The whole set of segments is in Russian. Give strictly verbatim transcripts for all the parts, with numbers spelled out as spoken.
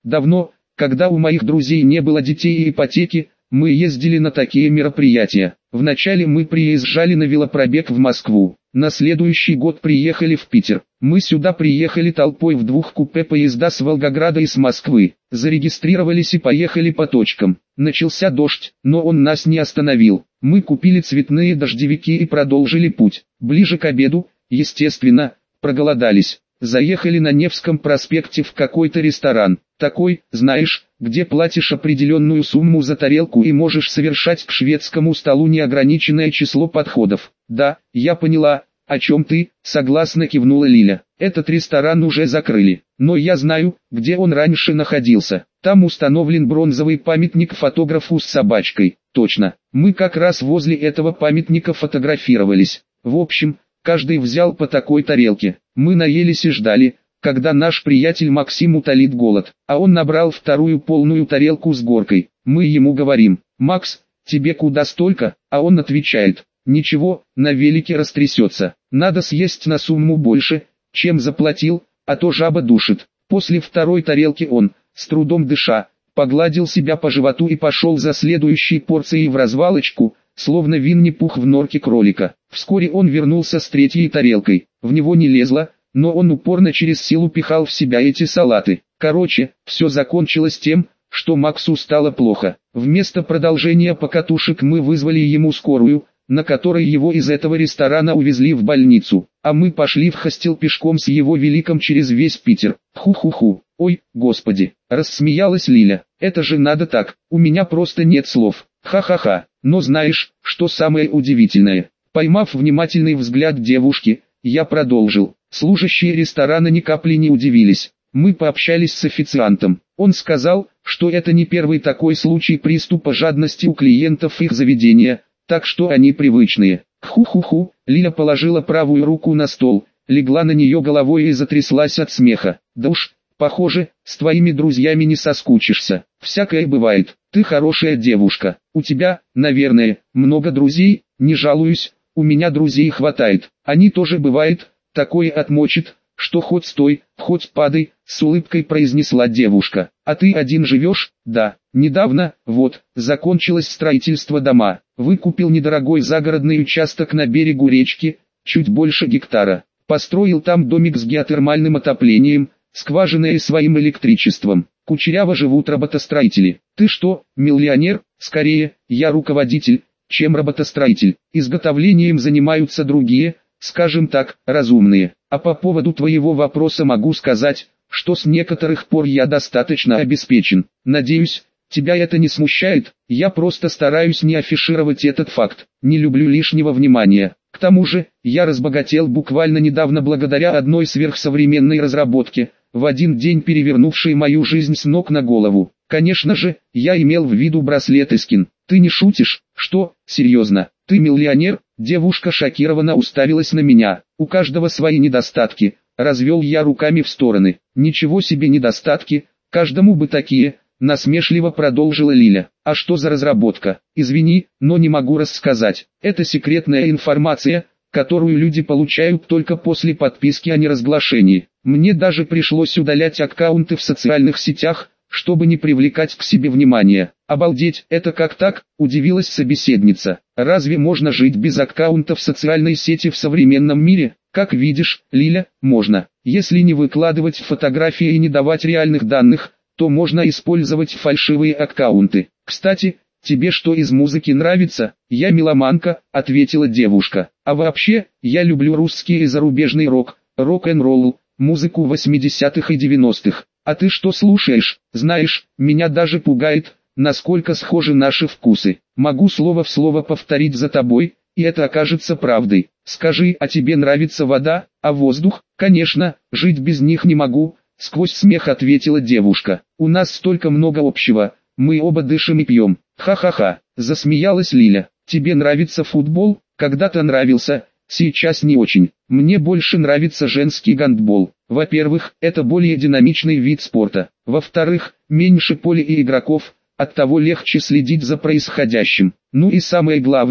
Давно, когда у моих друзей не было детей и ипотеки, мы ездили на такие мероприятия. Вначале мы приезжали на велопробег в Москву, на следующий год приехали в Питер. Мы сюда приехали толпой в двух купе поезда с Волгограда и с Москвы, зарегистрировались и поехали по точкам. Начался дождь, но он нас не остановил. Мы купили цветные дождевики и продолжили путь. Ближе к обеду, естественно, проголодались. Заехали на Невском проспекте в какой-то ресторан. Такой, знаешь, где платишь определенную сумму за тарелку и можешь совершать к шведскому столу неограниченное число подходов. Да, я поняла, о чем ты, согласно кивнула Лиля. Этот ресторан уже закрыли, но я знаю, где он раньше находился. Там установлен бронзовый памятник фотографу с собачкой. Точно, мы как раз возле этого памятника фотографировались. В общем, каждый взял по такой тарелке. Мы наелись и ждали, когда наш приятель Максим утолит голод, а он набрал вторую полную тарелку с горкой. Мы ему говорим: «Макс, тебе куда столько?» А он отвечает: «Ничего, на велике растрясется. Надо съесть на сумму больше, чем заплатил, а то жаба душит». После второй тарелки он, с трудом дыша, погладил себя по животу и пошел за следующей порцией в развалочку, словно Винни-Пух в норке кролика. Вскоре он вернулся с третьей тарелкой. В него не лезло, но он упорно через силу пихал в себя эти салаты. Короче, все закончилось тем, что Максу стало плохо. Вместо продолжения покатушек мы вызвали ему скорую, на которой его из этого ресторана увезли в больницу, а мы пошли в хостел пешком с его великом через весь Питер. Ху-ху-ху, ой, господи, рассмеялась Лиля. Это же надо так, у меня просто нет слов. Ха-ха-ха. Но знаешь, что самое удивительное? Поймав внимательный взгляд девушки, я продолжил. Служащие ресторана ни капли не удивились. Мы пообщались с официантом. Он сказал, что это не первый такой случай приступа жадности у клиентов их заведения, так что они привычные. Ху-ху-ху, Лиля положила правую руку на стол, легла на нее головой и затряслась от смеха. Да уж, похоже, с твоими друзьями не соскучишься. Всякое бывает. Ты хорошая девушка. У тебя, наверное, много друзей? Не жалуюсь, у меня друзей хватает. Они тоже бывает, такое отмочит, что хоть стой, хоть падай, с улыбкой произнесла девушка. А ты один живешь? Да. Недавно, вот, закончилось строительство дома. Выкупил недорогой загородный участок на берегу речки, чуть больше гектара. Построил там домик с геотермальным отоплением, скважиной и своим электричеством. Кучеряво живут работостроители. Ты что, миллионер? Скорее, я руководитель, чем работостроитель. Изготовлением занимаются другие, скажем так, разумные. А по поводу твоего вопроса могу сказать, что с некоторых пор я достаточно обеспечен. Надеюсь, тебя это не смущает. Я просто стараюсь не афишировать этот факт. Не люблю лишнего внимания. К тому же, я разбогател буквально недавно благодаря одной сверхсовременной разработке, в один день перевернувшей мою жизнь с ног на голову. Конечно же, я имел в виду браслет Искин. Ты не шутишь? Что, серьезно? Ты миллионер? Девушка шокированно уставилась на меня. У каждого свои недостатки. Развел я руками в стороны. Ничего себе недостатки, каждому бы такие. Насмешливо продолжила Лиля. А что за разработка? Извини, но не могу рассказать. Это секретная информация, которую люди получают только после подписки о неразглашении. Мне даже пришлось удалять аккаунты в социальных сетях, чтобы не привлекать к себе внимания. Обалдеть, это как так? Удивилась собеседница. Разве можно жить без аккаунта в социальной сети в современном мире? Как видишь, Лиля, можно. Если не выкладывать фотографии и не давать реальных данных, то можно использовать фальшивые аккаунты. Кстати, тебе что из музыки нравится? Я меломанка, ответила девушка. А вообще, я люблю русский и зарубежный рок, рок-н-ролл, музыку восьмидесятых и девяностых. А ты что слушаешь? Знаешь, меня даже пугает, насколько схожи наши вкусы. Могу слово в слово повторить за тобой, и это окажется правдой. Скажи, а тебе нравится вода, а воздух? Конечно, жить без них не могу. Сквозь смех ответила девушка. У нас столько много общего, мы оба дышим и пьем. Ха-ха-ха, засмеялась Лиля. Тебе нравится футбол? Когда-то нравился, сейчас не очень. Мне больше нравится женский гандбол. Во-первых, это более динамичный вид спорта. Во-вторых, меньше поля и игроков, оттого легче следить за происходящим. Ну и самое главное,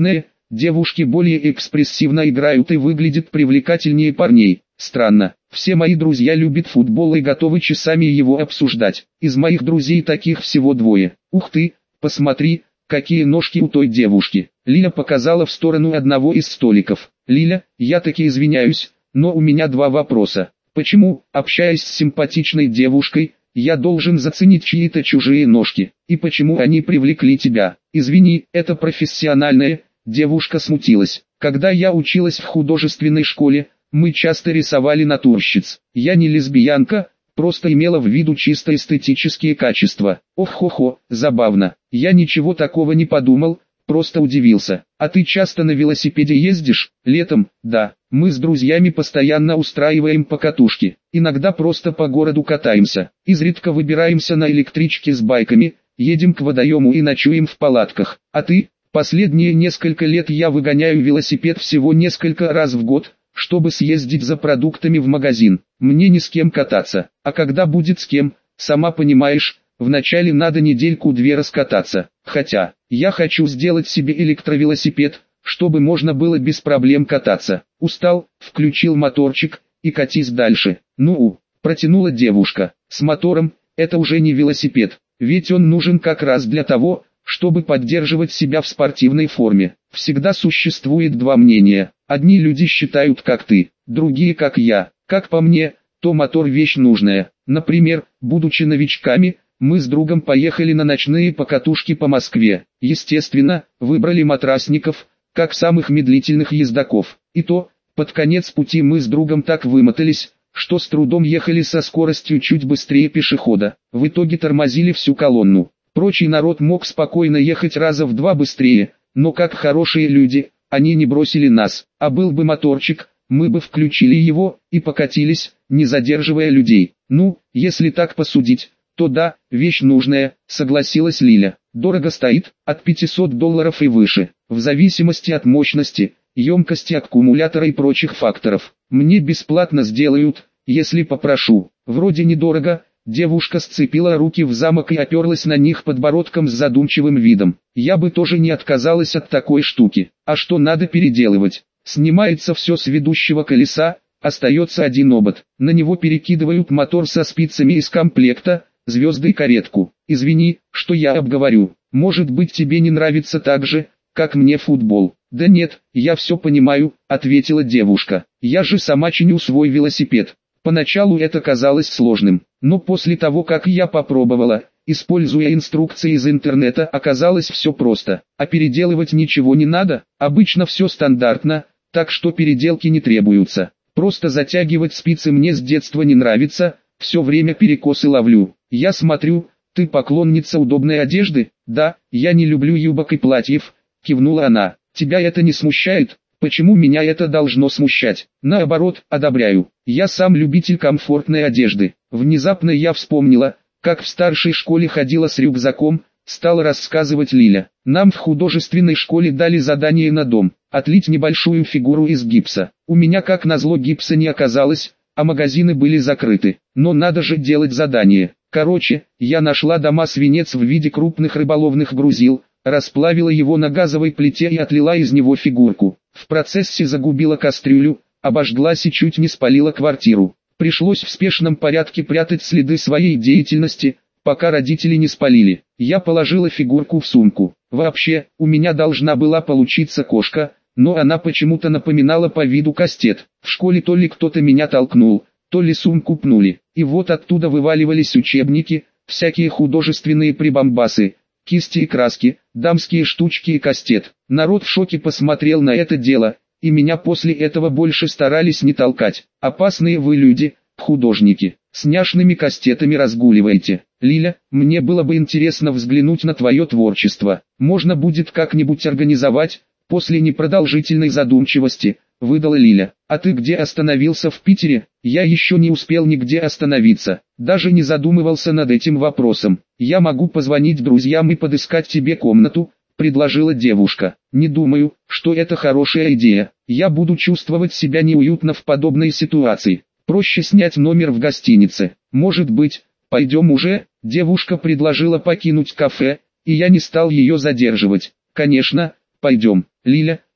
девушки более экспрессивно играют и выглядят привлекательнее парней. Странно, все мои друзья любят футбол и готовы часами его обсуждать. Из моих друзей таких всего двое. Ух ты, посмотри, какие ножки у той девушки. Лиля показала в сторону одного из столиков. Лиля, я таки извиняюсь, но у меня два вопроса. Почему, общаясь с симпатичной девушкой, я должен заценить чьи-то чужие ножки? И почему они привлекли тебя? Извини, это профессиональное. Девушка смутилась. Когда я училась в художественной школе, мы часто рисовали натурщиц. Я не лесбиянка, просто имела в виду чисто эстетические качества. Ох-хо-хо, забавно. Я ничего такого не подумал, просто удивился. А ты часто на велосипеде ездишь? Летом, да. Мы с друзьями постоянно устраиваем покатушки. Иногда просто по городу катаемся. Изредка выбираемся на электричке с байками, едем к водоему и ночуем в палатках. А ты? Последние несколько лет я выгоняю велосипед всего несколько раз в год, чтобы съездить за продуктами в магазин. Мне не с кем кататься. А когда будет с кем, сама понимаешь, вначале надо недельку-две раскататься. Хотя, я хочу сделать себе электровелосипед, чтобы можно было без проблем кататься. Устал, включил моторчик, и катись дальше. Ну, протянула девушка. С мотором, это уже не велосипед, ведь он нужен как раз для того, чтобы поддерживать себя в спортивной форме. Всегда существует два мнения. Одни люди считают как ты, другие как я. Как по мне, то мотор вещь нужная. Например, будучи новичками, мы с другом поехали на ночные покатушки по Москве. Естественно, выбрали матрасников, как самых медлительных ездаков. И то, под конец пути мы с другом так вымотались, что с трудом ехали со скоростью чуть быстрее пешехода. В итоге тормозили всю колонну. Прочий народ мог спокойно ехать раза в два быстрее, но как хорошие люди, они не бросили нас. А был бы моторчик, мы бы включили его и покатились, не задерживая людей. Ну, если так посудить, то да, вещь нужная, согласилась Лиля. Дорого стоит, от пятисот долларов и выше, в зависимости от мощности, емкости аккумулятора и прочих факторов. Мне бесплатно сделают, если попрошу. Вроде недорого. Девушка сцепила руки в замок и оперлась на них подбородком с задумчивым видом. Я бы тоже не отказалась от такой штуки. А что надо переделывать? Снимается все с ведущего колеса, остается один обод. На него перекидывают мотор со спицами из комплекта, звезды и каретку. Извини, что я обговорю. Может быть, тебе не нравится так же, как мне футбол. Да нет, я все понимаю, ответила девушка. Я же сама чиню свой велосипед. Поначалу это казалось сложным, но после того, как я попробовала, используя инструкции из интернета, оказалось все просто. А переделывать ничего не надо, обычно все стандартно, так что переделки не требуются. Просто затягивать спицы мне с детства не нравится, все время перекосы ловлю. Я смотрю, ты поклонница удобной одежды? Да, я не люблю юбок и платьев, кивнула она. Тебя это не смущает? Почему меня это должно смущать? Наоборот, одобряю. Я сам любитель комфортной одежды. Внезапно я вспомнила, как в старшей школе ходила с рюкзаком, стала рассказывать Лиля. Нам в художественной школе дали задание на дом, отлить небольшую фигуру из гипса. У меня как назло гипса не оказалось, а магазины были закрыты. Но надо же делать задание. Короче, я нашла дома-свинец в виде крупных рыболовных грузил, расплавила его на газовой плите и отлила из него фигурку. В процессе загубила кастрюлю, обожглась и чуть не спалила квартиру. Пришлось в спешном порядке прятать следы своей деятельности, пока родители не спалили. Я положила фигурку в сумку. Вообще, у меня должна была получиться кошка, но она почему-то напоминала по виду кастет. В школе то ли кто-то меня толкнул, то ли сумку пнули. И вот оттуда вываливались учебники, всякие художественные прибамбасы, кисти и краски, дамские штучки и кастет. Народ в шоке посмотрел на это дело, и меня после этого больше старались не толкать. Опасные вы люди, художники, с няшными кастетами разгуливаете. Лиля, мне было бы интересно взглянуть на твое творчество. Можно будет как-нибудь организовать, после непродолжительной задумчивости, выдала Лиля. А ты где остановился в Питере? Я еще не успел нигде остановиться, даже не задумывался над этим вопросом. Я могу позвонить друзьям и подыскать тебе комнату, предложила девушка. Не думаю, что это хорошая идея. Я буду чувствовать себя неуютно в подобной ситуации. Проще снять номер в гостинице. Может быть, пойдем уже? Девушка предложила покинуть кафе, и я не стал ее задерживать. Конечно, пойдем. Лиля,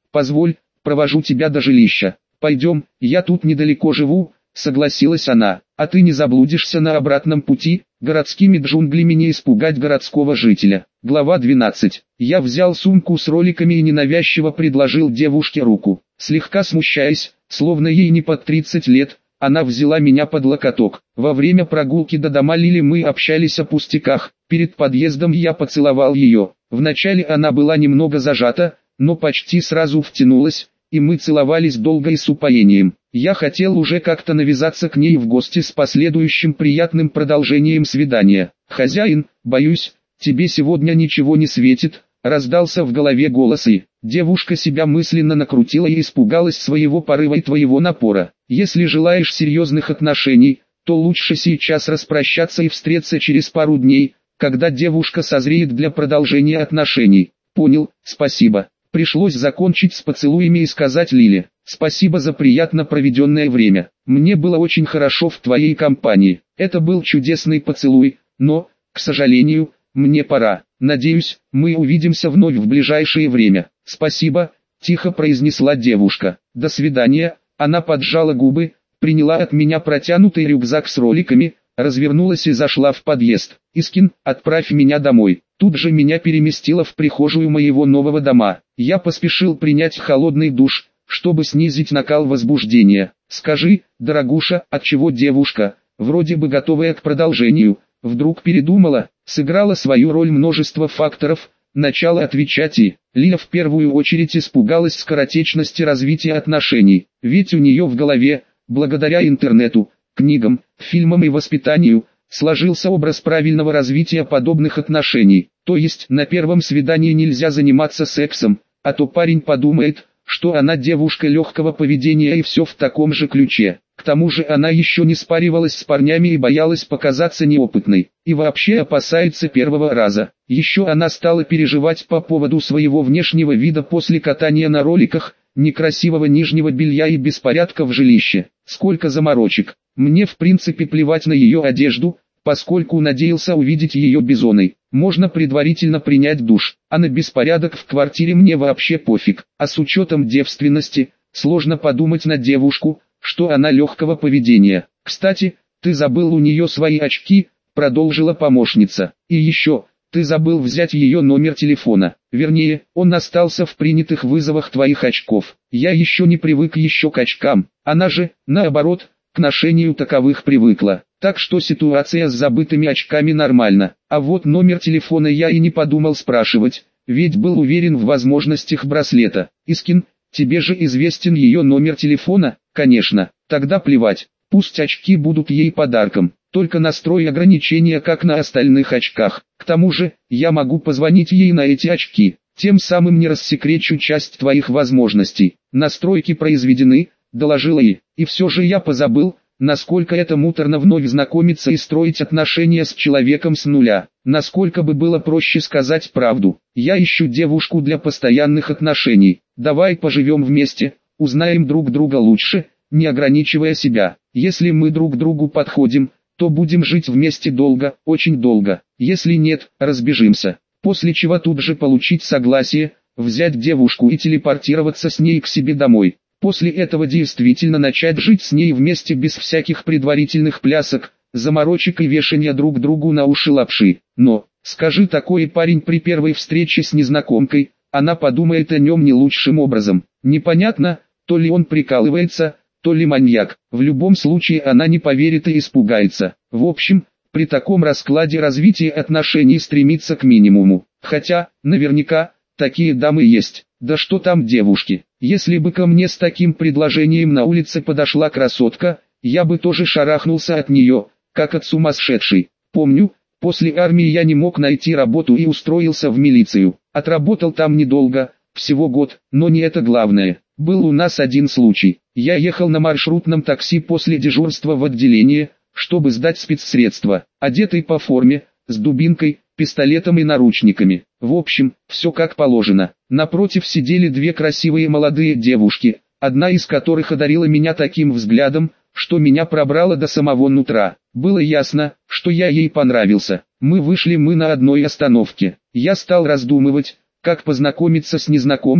Позволь, провожу тебя до жилища. Пойдем, я тут недалеко живу, согласилась она. А ты не заблудишься на обратном пути, городскими джунглями не испугать городского жителя. Глава двенадцать. Я взял сумку с роликами и ненавязчиво предложил девушке руку. Слегка смущаясь, словно ей не под тридцать лет, она взяла меня под локоток. Во время прогулки до дома Лили мы общались о пустяках. Перед подъездом я поцеловал ее. Вначале она была немного зажата, но почти сразу втянулась, и мы целовались долго и с упоением. Я хотел уже как-то навязаться к ней в гости с последующим приятным продолжением свидания. «Хозяин, боюсь, тебе сегодня ничего не светит», — раздался в голове голос, и девушка себя мысленно накрутила и испугалась своего порыва и твоего напора. «Если желаешь серьезных отношений, то лучше сейчас распрощаться и встретиться через пару дней, когда девушка созреет для продолжения отношений». «Понял, спасибо». Пришлось закончить с поцелуями и сказать Лиле: «Спасибо за приятно проведенное время. Мне было очень хорошо в твоей компании». Это был чудесный поцелуй, но, к сожалению, мне пора. Надеюсь, мы увидимся вновь в ближайшее время. «Спасибо», — тихо произнесла девушка. «До свидания». Она поджала губы, приняла от меня протянутый рюкзак с роликами, развернулась и зашла в подъезд. «Искин, отправь меня домой». Тут же меня переместило в прихожую моего нового дома. Я поспешил принять холодный душ, чтобы снизить накал возбуждения. «Скажи, дорогуша, отчего девушка, вроде бы готовая к продолжению, вдруг передумала?» Сыграла свою роль множество факторов. Начало отвечать и Лиля в первую очередь испугалась скоротечности развития отношений. Ведь у нее в голове, благодаря интернету, книгам, фильмам и воспитанию, сложился образ правильного развития подобных отношений. То есть на первом свидании нельзя заниматься сексом, а то парень подумает, что она девушка легкого поведения и все в таком же ключе. К тому же она еще не спаривалась с парнями и боялась показаться неопытной. И вообще опасается первого раза. Еще она стала переживать по поводу своего внешнего вида после катания на роликах, некрасивого нижнего белья и беспорядка в жилище. Сколько заморочек. Мне в принципе плевать на ее одежду, поскольку надеялся увидеть ее бизоной. Можно предварительно принять душ, а на беспорядок в квартире мне вообще пофиг. А с учетом девственности, сложно подумать на девушку, что она легкого поведения. «Кстати, ты забыл у нее свои очки», — продолжила помощница. «И еще, ты забыл взять ее номер телефона. Вернее, он остался в принятых вызовах твоих очков. Я еще не привык еще к очкам. Она же, наоборот, к ношению таковых привыкла. Так что ситуация с забытыми очками нормальна. А вот номер телефона я и не подумал спрашивать, ведь был уверен в возможностях браслета. Искин, тебе же известен ее номер телефона?» «Конечно, тогда плевать. Пусть очки будут ей подарком. Только настрой ограничения как на остальных очках. К тому же, я могу позвонить ей на эти очки. Тем самым не рассекречу часть твоих возможностей». «Настройки произведены», — доложила и. И все же я позабыл, насколько это муторно вновь знакомиться и строить отношения с человеком с нуля. Насколько бы было проще сказать правду. «Я ищу девушку для постоянных отношений. Давай поживем вместе, узнаем друг друга лучше, не ограничивая себя. Если мы друг другу подходим, то будем жить вместе долго, очень долго. Если нет, разбежимся». После чего тут же получить согласие, взять девушку и телепортироваться с ней к себе домой. После этого действительно начать жить с ней вместе без всяких предварительных плясок, заморочек и вешания друг другу на уши лапши. Но, скажи такой парень при первой встрече с незнакомкой, она подумает о нем не лучшим образом. Непонятно, то ли он прикалывается, то ли маньяк. В любом случае она не поверит и испугается. В общем, при таком раскладе развитие отношений стремится к минимуму. Хотя, наверняка, такие дамы есть. Да что там девушки. Если бы ко мне с таким предложением на улице подошла красотка, я бы тоже шарахнулся от нее, как от сумасшедшей. Помню, после армии я не мог найти работу и устроился в милицию. Отработал там недолго, всего год, но не это главное. Был у нас один случай. Я ехал на маршрутном такси после дежурства в отделение, чтобы сдать спецсредства, одетый по форме, с дубинкой, пистолетом и наручниками. В общем, все как положено. Напротив сидели две красивые молодые девушки, одна из которых одарила меня таким взглядом, что меня пробрало до самого нутра. Было ясно, что я ей понравился. Мы вышли мы на одной остановке. Я стал раздумывать, как познакомиться с незнакомкой,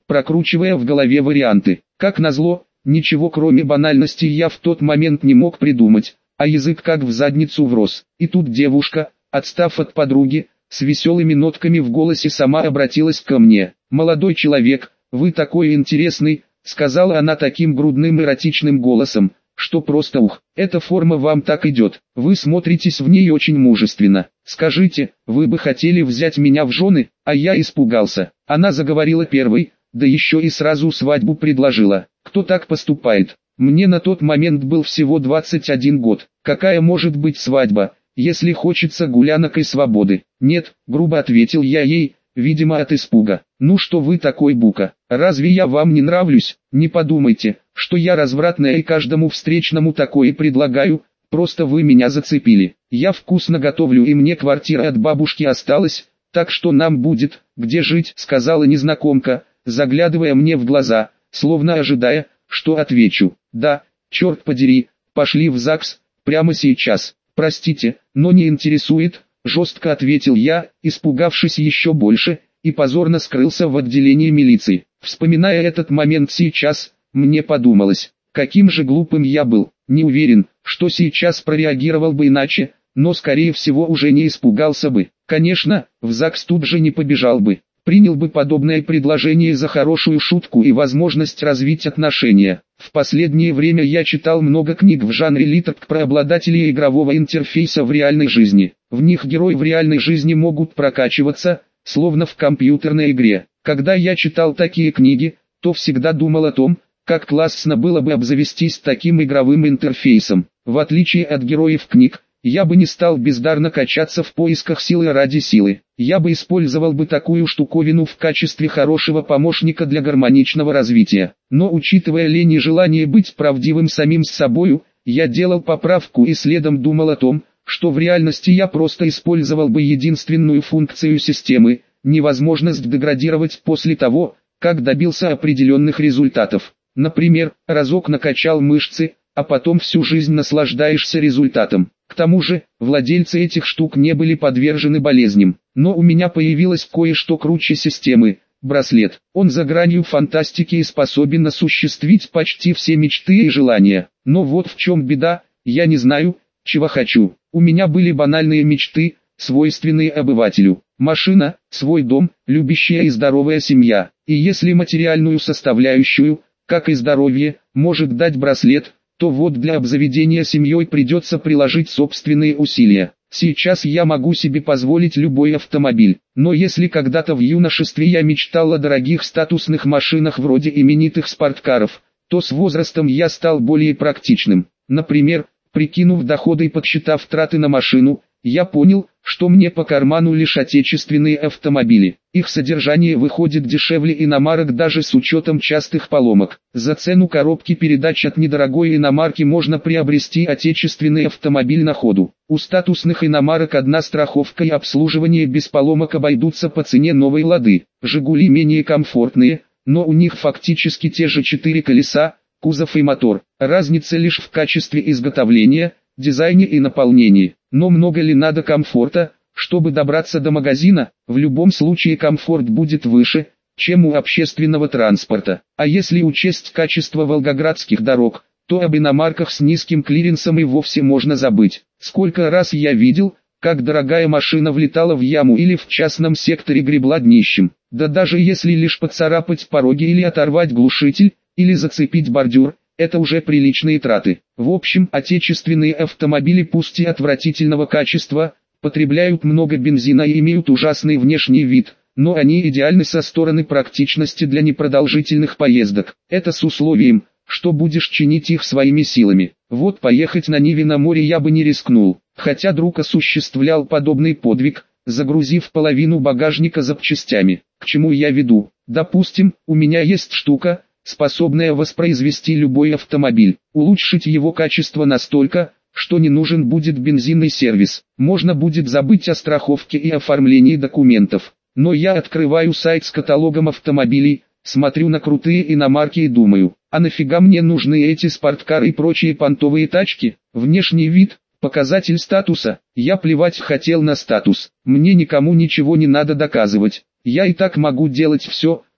прокручивая в голове варианты. Как назло, ничего кроме банальности я в тот момент не мог придумать, а язык как в задницу врос. И тут девушка, отстав от подруги, с веселыми нотками в голосе сама обратилась ко мне. «Молодой человек, вы такой интересный», — сказала она таким грудным эротичным голосом, что просто ух, эта форма вам так идет, вы смотритесь в ней очень мужественно. Скажите, вы бы хотели взять меня в жены? А я испугался. Она заговорила первой, да еще и сразу свадьбу предложила. Кто так поступает? Мне на тот момент был всего двадцать один год. Какая может быть свадьба, если хочется гулянок и свободы? Нет, грубо ответил я ей, видимо от испуга. Ну что вы такой бука? Разве я вам не нравлюсь? Не подумайте, что я развратная и каждому встречному такое предлагаю, просто вы меня зацепили. Я вкусно готовлю и мне квартира от бабушки осталась, так что нам будет, где жить, сказала незнакомка, заглядывая мне в глаза, словно ожидая, что отвечу. Да, черт подери, пошли в ЗАГС, прямо сейчас. Простите, но не интересует, жестко ответил я, испугавшись еще больше, и позорно скрылся в отделении милиции. Вспоминая этот момент сейчас, мне подумалось, каким же глупым я был. Не уверен, что сейчас прореагировал бы иначе, но скорее всего уже не испугался бы. Конечно, в ЗАГС тут же не побежал бы. Принял бы подобное предложение за хорошую шутку и возможность развить отношения. В последнее время я читал много книг в жанре литературы про обладателей игрового интерфейса в реальной жизни. В них герои в реальной жизни могут прокачиваться, словно в компьютерной игре. Когда я читал такие книги, то всегда думал о том, как классно было бы обзавестись таким игровым интерфейсом. В отличие от героев книг, я бы не стал бездарно качаться в поисках силы ради силы. Я бы использовал бы такую штуковину в качестве хорошего помощника для гармоничного развития. Но учитывая лень и желание быть правдивым самим с собою, я делал поправку и следом думал о том, что в реальности я просто использовал бы единственную функцию системы – невозможность деградировать после того, как добился определенных результатов. Например, разок накачал мышцы, а потом всю жизнь наслаждаешься результатом. К тому же, владельцы этих штук не были подвержены болезням. Но у меня появилось кое-что круче системы – браслет. Он за гранью фантастики и способен осуществить почти все мечты и желания. Но вот в чем беда, я не знаю, чего хочу. У меня были банальные мечты, свойственные обывателю. Машина, свой дом, любящая и здоровая семья. И если материальную составляющую, как и здоровье, может дать браслет, то вот для обзаведения семьей придется приложить собственные усилия. Сейчас я могу себе позволить любой автомобиль, но если когда-то в юношестве я мечтал о дорогих статусных машинах вроде именитых спорткаров, то с возрастом я стал более практичным. Например, прикинув доходы и подсчитав траты на машину, я понял, что мне по карману лишь отечественные автомобили. Их содержание выходит дешевле иномарок даже с учетом частых поломок. За цену коробки передач от недорогой иномарки можно приобрести отечественный автомобиль на ходу. У статусных иномарок одна страховка и обслуживание без поломок обойдутся по цене новой «Лады». «Жигули» менее комфортные, но у них фактически те же четыре колеса, кузов и мотор. Разница лишь в качестве изготовления, дизайне и наполнении. Но много ли надо комфорта, чтобы добраться до магазина? В любом случае комфорт будет выше, чем у общественного транспорта. А если учесть качество волгоградских дорог, то об иномарках с низким клиренсом и вовсе можно забыть. Сколько раз я видел, как дорогая машина влетала в яму или в частном секторе гребла днищем. Да даже если лишь поцарапать пороги или оторвать глушитель, или зацепить бордюр, это уже приличные траты. В общем, отечественные автомобили пусть и отвратительного качества, потребляют много бензина и имеют ужасный внешний вид, но они идеальны со стороны практичности для непродолжительных поездок. Это с условием, что будешь чинить их своими силами. Вот поехать на Ниве на море я бы не рискнул, хотя друг осуществлял подобный подвиг, загрузив половину багажника запчастями. К чему я веду? Допустим, у меня есть штука, способная воспроизвести любой автомобиль, улучшить его качество настолько, что не нужен будет бензинный сервис. Можно будет забыть о страховке и оформлении документов. Но я открываю сайт с каталогом автомобилей, смотрю на крутые иномарки и думаю, а нафига мне нужны эти спорткары и прочие понтовые тачки? Внешний вид, показатель статуса. Я плевать хотел на статус. Мне никому ничего не надо доказывать. Я и так могу делать все,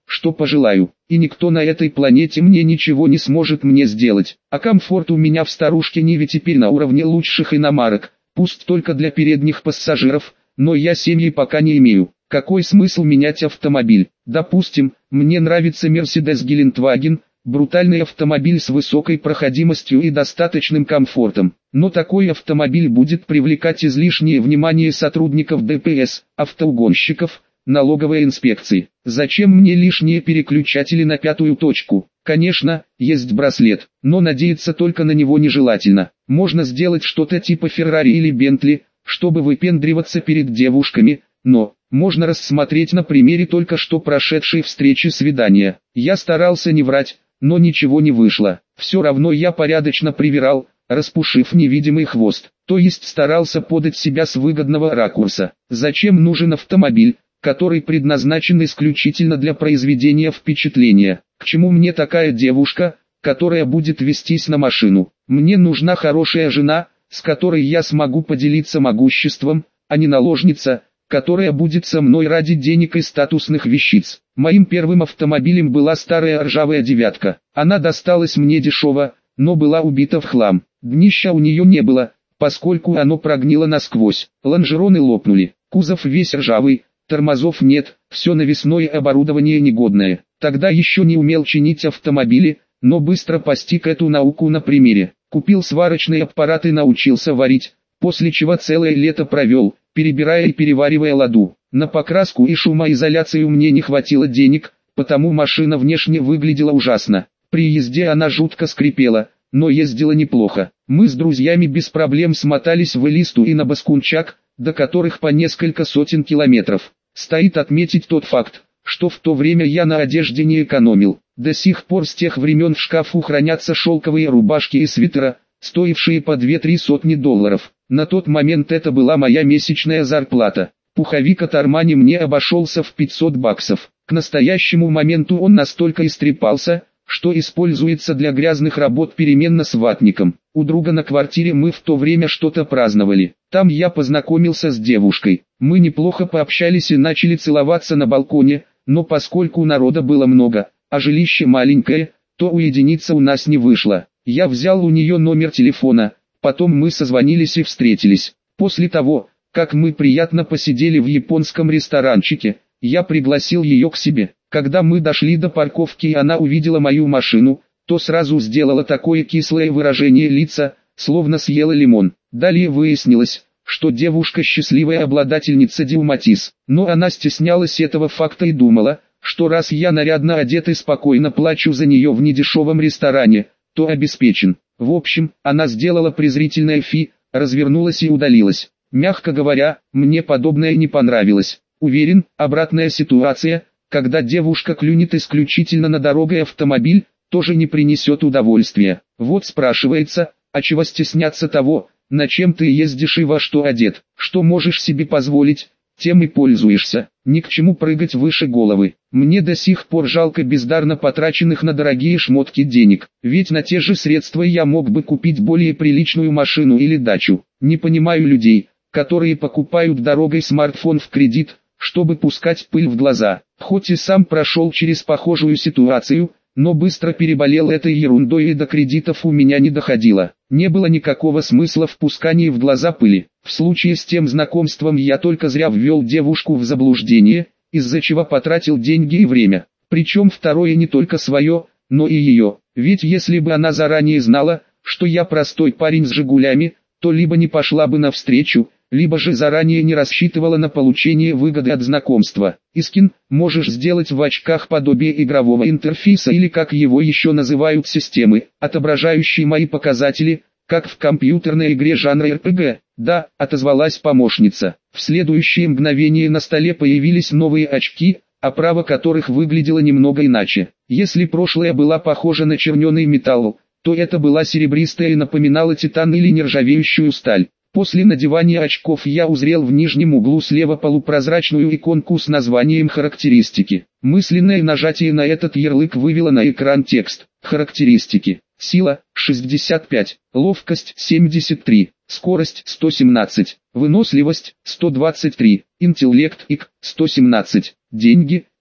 что пожелаю, и никто на этой планете мне ничего не сможет мне сделать. А комфорт у меня в старушке Ниве теперь на уровне лучших иномарок, пусть только для передних пассажиров, но я семьи пока не имею. Какой смысл менять автомобиль? Допустим, мне нравится Mercedes Гелендваген, брутальный автомобиль с высокой проходимостью и достаточным комфортом. Но такой автомобиль будет привлекать излишнее внимание сотрудников ДПС, автоугонщиков, налоговой инспекции. Зачем мне лишние переключатели на пятую точку? Конечно, есть браслет, но надеяться только на него нежелательно. Можно сделать что-то типа Феррари или Бентли, чтобы выпендриваться перед девушками, но можно рассмотреть на примере только что прошедшей встречи свидания. Я старался не врать, но ничего не вышло. Все равно я порядочно привирал, распушив невидимый хвост, то есть старался подать себя с выгодного ракурса. Зачем нужен автомобиль, который предназначен исключительно для произведения впечатления? К чему мне такая девушка, которая будет вестись на машину? Мне нужна хорошая жена, с которой я смогу поделиться могуществом, а не наложница, которая будет со мной ради денег и статусных вещиц. Моим первым автомобилем была старая ржавая девятка. Она досталась мне дешево, но была убита в хлам. Днища у нее не было, поскольку оно прогнило насквозь. Лонжероны лопнули, кузов весь ржавый, тормозов нет, все навесное оборудование негодное. Тогда еще не умел чинить автомобили, но быстро постиг эту науку на примере. Купил сварочный аппарат и научился варить, после чего целое лето провел, перебирая и переваривая ладу. На покраску и шумоизоляцию мне не хватило денег, потому машина внешне выглядела ужасно. При езде она жутко скрипела, но ездила неплохо. Мы с друзьями без проблем смотались в Элисту и на Баскунчак, до которых по несколько сотен километров. Стоит отметить тот факт, что в то время я на одежде не экономил. До сих пор с тех времен в шкафу хранятся шелковые рубашки и свитера, стоившие по две-три сотни долларов. На тот момент это была моя месячная зарплата. Пуховик от Армани мне обошелся в пятьсот баксов. К настоящему моменту он настолько истрепался, что используется для грязных работ переменно с ватником. У друга на квартире мы в то время что-то праздновали. Там я познакомился с девушкой. Мы неплохо пообщались и начали целоваться на балконе, но поскольку народа было много, а жилище маленькое, то уединиться у нас не вышло. Я взял у нее номер телефона, потом мы созвонились и встретились. После того, как мы приятно посидели в японском ресторанчике, я пригласил ее к себе. Когда мы дошли до парковки и она увидела мою машину, то сразу сделала такое кислое выражение лица, словно съела лимон. Далее выяснилось, что девушка счастливая обладательница дилматис, но она стеснялась этого факта и думала, что раз я нарядно одет и спокойно плачу за нее в недешевом ресторане, то обеспечен. В общем, она сделала презрительное фи, развернулась и удалилась. Мягко говоря, мне подобное не понравилось. Уверен, обратная ситуация, когда девушка клюнет исключительно на дорогой автомобиль, тоже не принесет удовольствия. Вот спрашивается, а чего стесняться того, на чем ты ездишь и во что одет? Что можешь себе позволить, тем и пользуешься. Ни к чему прыгать выше головы. Мне до сих пор жалко бездарно потраченных на дорогие шмотки денег, ведь на те же средства я мог бы купить более приличную машину или дачу. Не понимаю людей, которые покупают дорогой смартфон в кредит, чтобы пускать пыль в глаза. Хоть и сам прошел через похожую ситуацию, но быстро переболел этой ерундой и до кредитов у меня не доходило. Не было никакого смысла в пускании в глаза пыли. В случае с тем знакомством я только зря ввел девушку в заблуждение, из-за чего потратил деньги и время. Причем второе не только свое, но и ее. Ведь если бы она заранее знала, что я простой парень с «Жигулями», то либо не пошла бы навстречу, либо же заранее не рассчитывала на получение выгоды от знакомства. Искин, можешь сделать в очках подобие игрового интерфейса или как его еще называют системы, отображающие мои показатели, как в компьютерной игре жанра эр пи джи. Да, отозвалась помощница. В следующее мгновение на столе появились новые очки, оправа которых выглядела немного иначе. Если прошлая была похожа на черненый металл, то это была серебристая и напоминала титан или нержавеющую сталь. После надевания очков я узрел в нижнем углу слева полупрозрачную иконку с названием «Характеристики». Мысленное нажатие на этот ярлык вывело на экран текст. Характеристики. Сила – шестьдесят пять, ловкость – семьдесят три, скорость – сто семнадцать, выносливость – сто двадцать три, интеллект ай кью – сто семнадцать, деньги –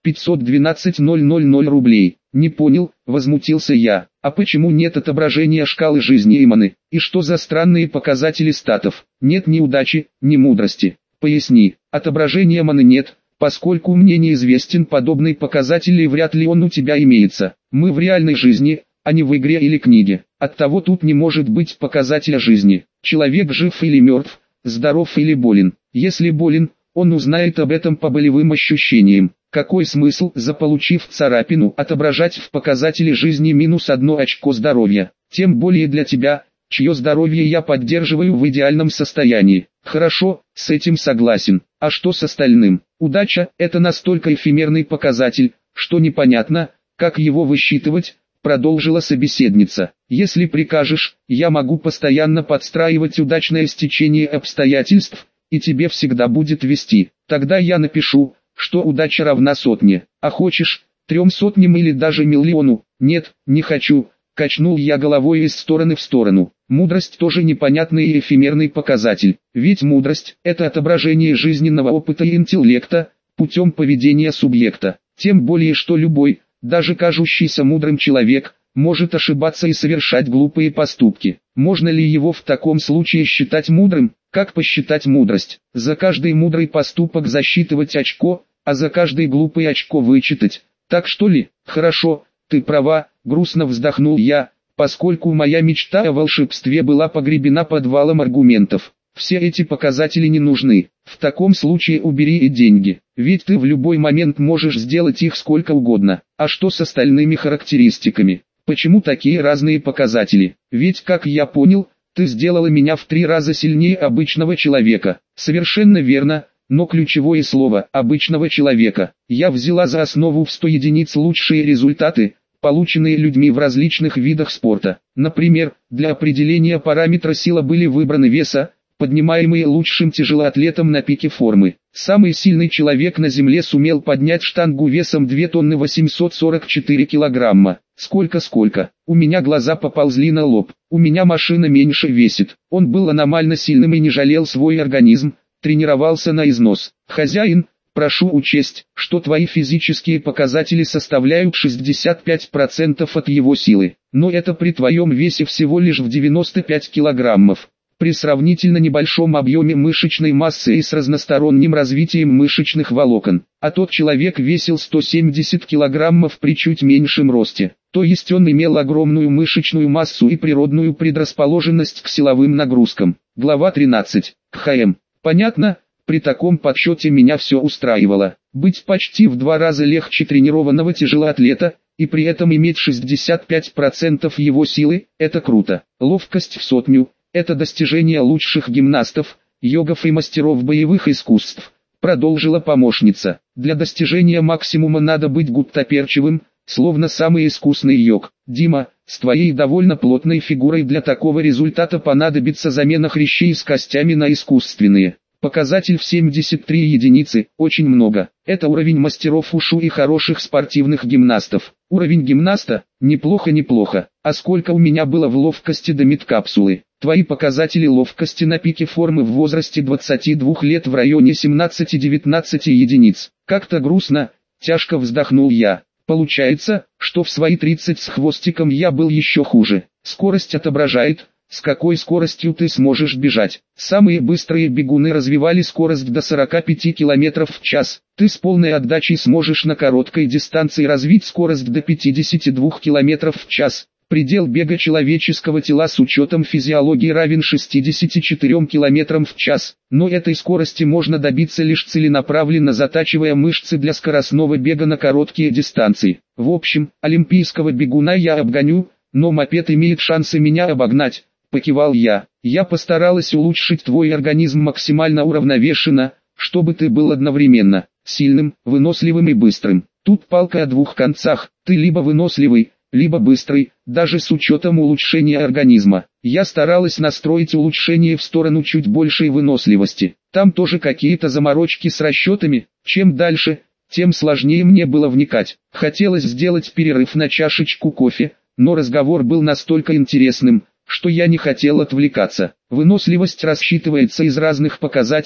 пятьсот двенадцать тысяч рублей. Не понял, возмутился я. А почему нет отображения шкалы жизни Иманы? И что за странные показатели статов? Нет ни удачи, ни мудрости. Поясни. Отображения Маны нет, поскольку мне неизвестен подобный показатель и вряд ли он у тебя имеется. Мы в реальной жизни, а не в игре или книге. Оттого тут не может быть показателя жизни. Человек жив или мертв, здоров или болен. Если болен, он узнает об этом по болевым ощущениям. Какой смысл, заполучив царапину, отображать в показателе жизни минус одно очко здоровья? Тем более для тебя, чье здоровье я поддерживаю в идеальном состоянии. Хорошо, с этим согласен. А что с остальным? Удача – это настолько эфемерный показатель, что непонятно, как его высчитывать, продолжила собеседница. Если прикажешь, я могу постоянно подстраивать удачное стечение обстоятельств, и тебе всегда будет вести. Тогда я напишу, что удача равна сотне. А хочешь, трем сотням или даже миллиону? Нет, не хочу. Качнул я головой из стороны в сторону. Мудрость тоже непонятный и эфемерный показатель. Ведь мудрость – это отображение жизненного опыта и интеллекта, путем поведения субъекта. Тем более что любой, даже кажущийся мудрым человек, может ошибаться и совершать глупые поступки. Можно ли его в таком случае считать мудрым? Как посчитать мудрость? За каждый мудрый поступок засчитывать очко, а за каждый глупый очко вычитать. Так что ли? Хорошо, ты права, грустно вздохнул я, поскольку моя мечта о волшебстве была погребена под валом аргументов. Все эти показатели не нужны. В таком случае убери и деньги, ведь ты в любой момент можешь сделать их сколько угодно. А что с остальными характеристиками? Почему такие разные показатели? Ведь, как я понял, ты сделала меня в три раза сильнее обычного человека. Совершенно верно, но ключевое слово «обычного человека». Я взяла за основу в сто единиц лучшие результаты, полученные людьми в различных видах спорта. Например, для определения параметра сила были выбраны веса, поднимаемые лучшим тяжелоатлетом на пике формы. Самый сильный человек на Земле сумел поднять штангу весом две тонны восемьсот сорок четыре килограмма. Сколько-сколько? У меня глаза поползли на лоб. У меня машина меньше весит. Он был аномально сильным и не жалел свой организм, тренировался на износ. Хозяин, прошу учесть, что твои физические показатели составляют шестьдесят пять процентов от его силы. Но это при твоем весе всего лишь в девяносто пять килограммов. При сравнительно небольшом объеме мышечной массы и с разносторонним развитием мышечных волокон. А тот человек весил сто семьдесят килограммов при чуть меньшем росте. То есть он имел огромную мышечную массу и природную предрасположенность к силовым нагрузкам. Глава тринадцать. КХМ. Понятно, при таком подсчете меня все устраивало. Быть почти в два раза легче тренированного тяжелоатлета, и при этом иметь шестьдесят пять процентов его силы, это круто. Ловкость в сотню. Это достижение лучших гимнастов, йогов и мастеров боевых искусств, продолжила помощница. Для достижения максимума надо быть гуттаперчевым, словно самый искусный йог. Дима, с твоей довольно плотной фигурой для такого результата понадобится замена хрящей с костями на искусственные. Показатель в семьдесят три единицы, очень много. Это уровень мастеров ушу и хороших спортивных гимнастов. Уровень гимнаста, неплохо-неплохо. А сколько у меня было в ловкости до медкапсулы? Твои показатели ловкости на пике формы в возрасте двадцати двух лет в районе семнадцати-девятнадцати единиц. Как-то грустно, тяжко вздохнул я. Получается, что в свои тридцать с хвостиком я был еще хуже. Скорость отображает, с какой скоростью ты сможешь бежать. Самые быстрые бегуны развивали скорость до сорока пяти километров в час. Ты с полной отдачей сможешь на короткой дистанции развить скорость до пятидесяти двух километров в час. Предел бега человеческого тела с учетом физиологии равен шестидесяти четырем километрам в час. Но этой скорости можно добиться лишь целенаправленно затачивая мышцы для скоростного бега на короткие дистанции. В общем, олимпийского бегуна я обгоню, но мопед имеет шансы меня обогнать. Покивал я. Я постаралась улучшить твой организм максимально уравновешенно, чтобы ты был одновременно сильным, выносливым и быстрым. Тут палка о двух концах. Ты либо выносливый, либо быстрый, даже с учетом улучшения организма. Я старалась настроить улучшение в сторону чуть большей выносливости. Там тоже какие-то заморочки с расчетами. Чем дальше, тем сложнее мне было вникать. Хотелось сделать перерыв на чашечку кофе, но разговор был настолько интересным, что я не хотел отвлекаться. Выносливость рассчитывается из разных показателей,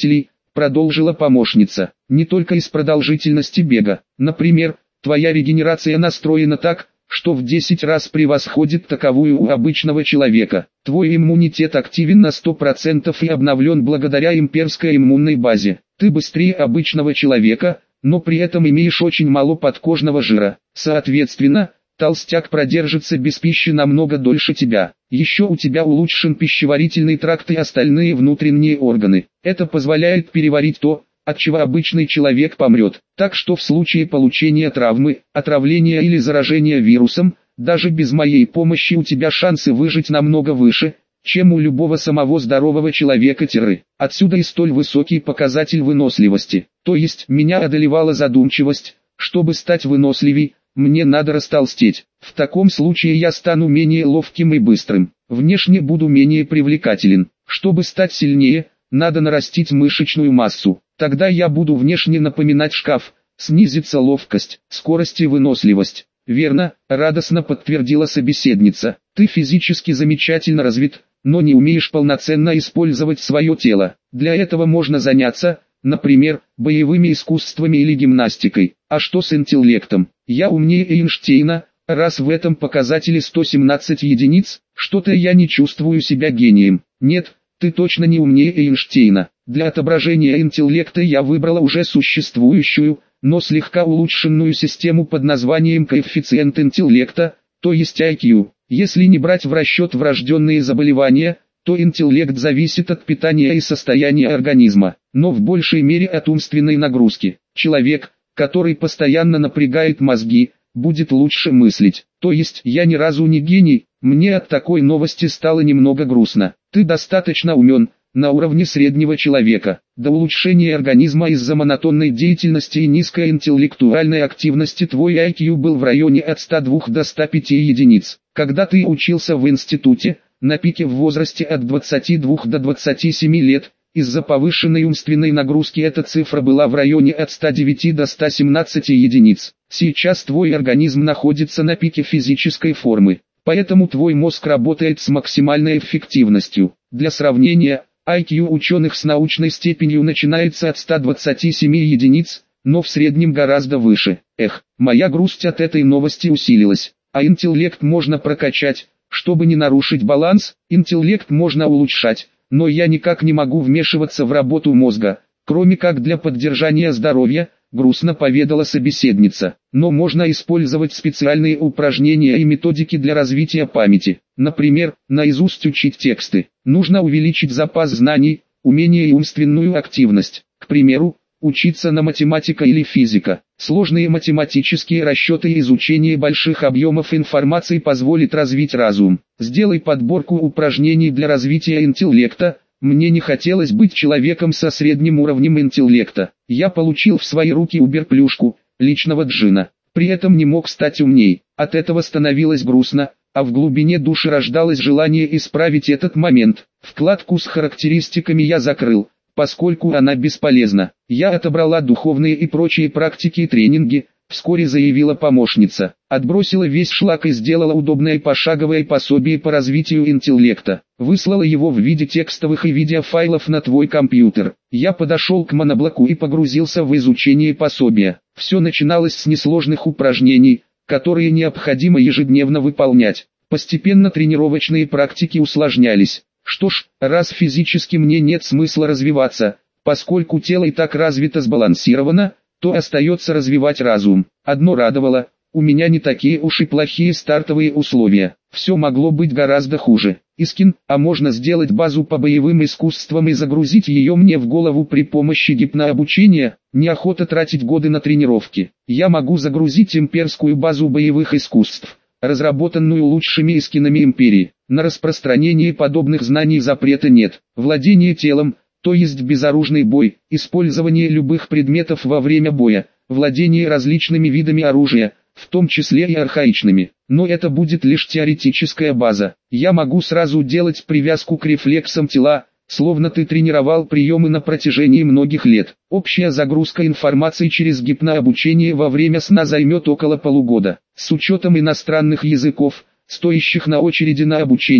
продолжила помощница. Не только из продолжительности бега. Например, твоя регенерация настроена так, что в десять раз превосходит таковую у обычного человека. Твой иммунитет активен на сто процентов и обновлен благодаря имперской иммунной базе. Ты быстрее обычного человека, но при этом имеешь очень мало подкожного жира. Соответственно, толстяк продержится без пищи намного дольше тебя. Еще у тебя улучшен пищеварительный тракт и остальные внутренние органы. Это позволяет переварить то, от чего обычный человек помрет. Так что в случае получения травмы, отравления или заражения вирусом, даже без моей помощи у тебя шансы выжить намного выше, чем у любого самого здорового человека. Тиры. Отсюда и столь высокий показатель выносливости. То есть меня одолевала задумчивость, чтобы стать выносливей, мне надо растолстеть. В таком случае я стану менее ловким и быстрым. Внешне буду менее привлекателен. Чтобы стать сильнее, надо нарастить мышечную массу. Тогда я буду внешне напоминать шкаф, снизится ловкость, скорость и выносливость. Верно, радостно подтвердила собеседница. Ты физически замечательно развит, но не умеешь полноценно использовать свое тело. Для этого можно заняться, например, боевыми искусствами или гимнастикой. А что с интеллектом? Я умнее Эйнштейна, раз в этом показателе сто семнадцать единиц, что-то я не чувствую себя гением. Нет, ты точно не умнее Эйнштейна. Для отображения интеллекта я выбрала уже существующую, но слегка улучшенную систему под названием коэффициент интеллекта, то есть ай кью. Если не брать в расчет врожденные заболевания, то интеллект зависит от питания и состояния организма, но в большей мере от умственной нагрузки. Человек, который постоянно напрягает мозги, будет лучше мыслить. То есть я ни разу не гений. Мне от такой новости стало немного грустно. Ты достаточно умен, на уровне среднего человека. До улучшения организма из-за монотонной деятельности и низкой интеллектуальной активности твой ай кью был в районе от ста двух до ста пяти единиц. Когда ты учился в институте, на пике в возрасте от двадцати двух до двадцати семи лет, из-за повышенной умственной нагрузки эта цифра была в районе от ста девяти до ста семнадцати единиц. Сейчас твой организм находится на пике физической формы, поэтому твой мозг работает с максимальной эффективностью. Для сравнения, ай кью ученых с научной степенью начинается от ста двадцати семи единиц, но в среднем гораздо выше. Эх, моя грусть от этой новости усилилась. А интеллект можно прокачать, чтобы не нарушить баланс. Интеллект можно улучшать, но я никак не могу вмешиваться в работу мозга, кроме как для поддержания здоровья, грустно поведала собеседница. Но можно использовать специальные упражнения и методики для развития памяти. Например, наизусть учить тексты. Нужно увеличить запас знаний, умения и умственную активность. К примеру, учиться на математика или физика. Сложные математические расчеты и изучение больших объемов информации позволит развить разум. Сделай подборку упражнений для развития интеллекта. Мне не хотелось быть человеком со средним уровнем интеллекта. Я получил в свои руки убер-плюшку, личного джина. При этом не мог стать умней. От этого становилось грустно, а в глубине души рождалось желание исправить этот момент. Вкладку с характеристиками я закрыл, поскольку она бесполезна. Я отобрала духовные и прочие практики и тренинги, вскоре заявила помощница. Отбросила весь шлак и сделала удобное пошаговое пособие по развитию интеллекта. Выслала его в виде текстовых и видеофайлов на твой компьютер. Я подошел к моноблоку и погрузился в изучение пособия. Все начиналось с несложных упражнений, которые необходимо ежедневно выполнять. Постепенно тренировочные практики усложнялись. Что ж, раз физически мне нет смысла развиваться, поскольку тело и так развито сбалансировано, то остается развивать разум. Одно радовало, у меня не такие уж и плохие стартовые условия. Все могло быть гораздо хуже. Искин, а можно сделать базу по боевым искусствам и загрузить ее мне в голову при помощи гипнообучения? Неохота тратить годы на тренировки. Я могу загрузить имперскую базу боевых искусств, разработанную лучшими искинами империи. На распространение подобных знаний запрета нет. Владение телом, то есть безоружный бой, использование любых предметов во время боя, владение различными видами оружия, в том числе и архаичными. Но это будет лишь теоретическая база. Я могу сразу делать привязку к рефлексам тела, словно ты тренировал приемы на протяжении многих лет. Общая загрузка информации через гипнообучение во время сна займет около полугода. С учетом иностранных языков, стоящих на очереди на обучение,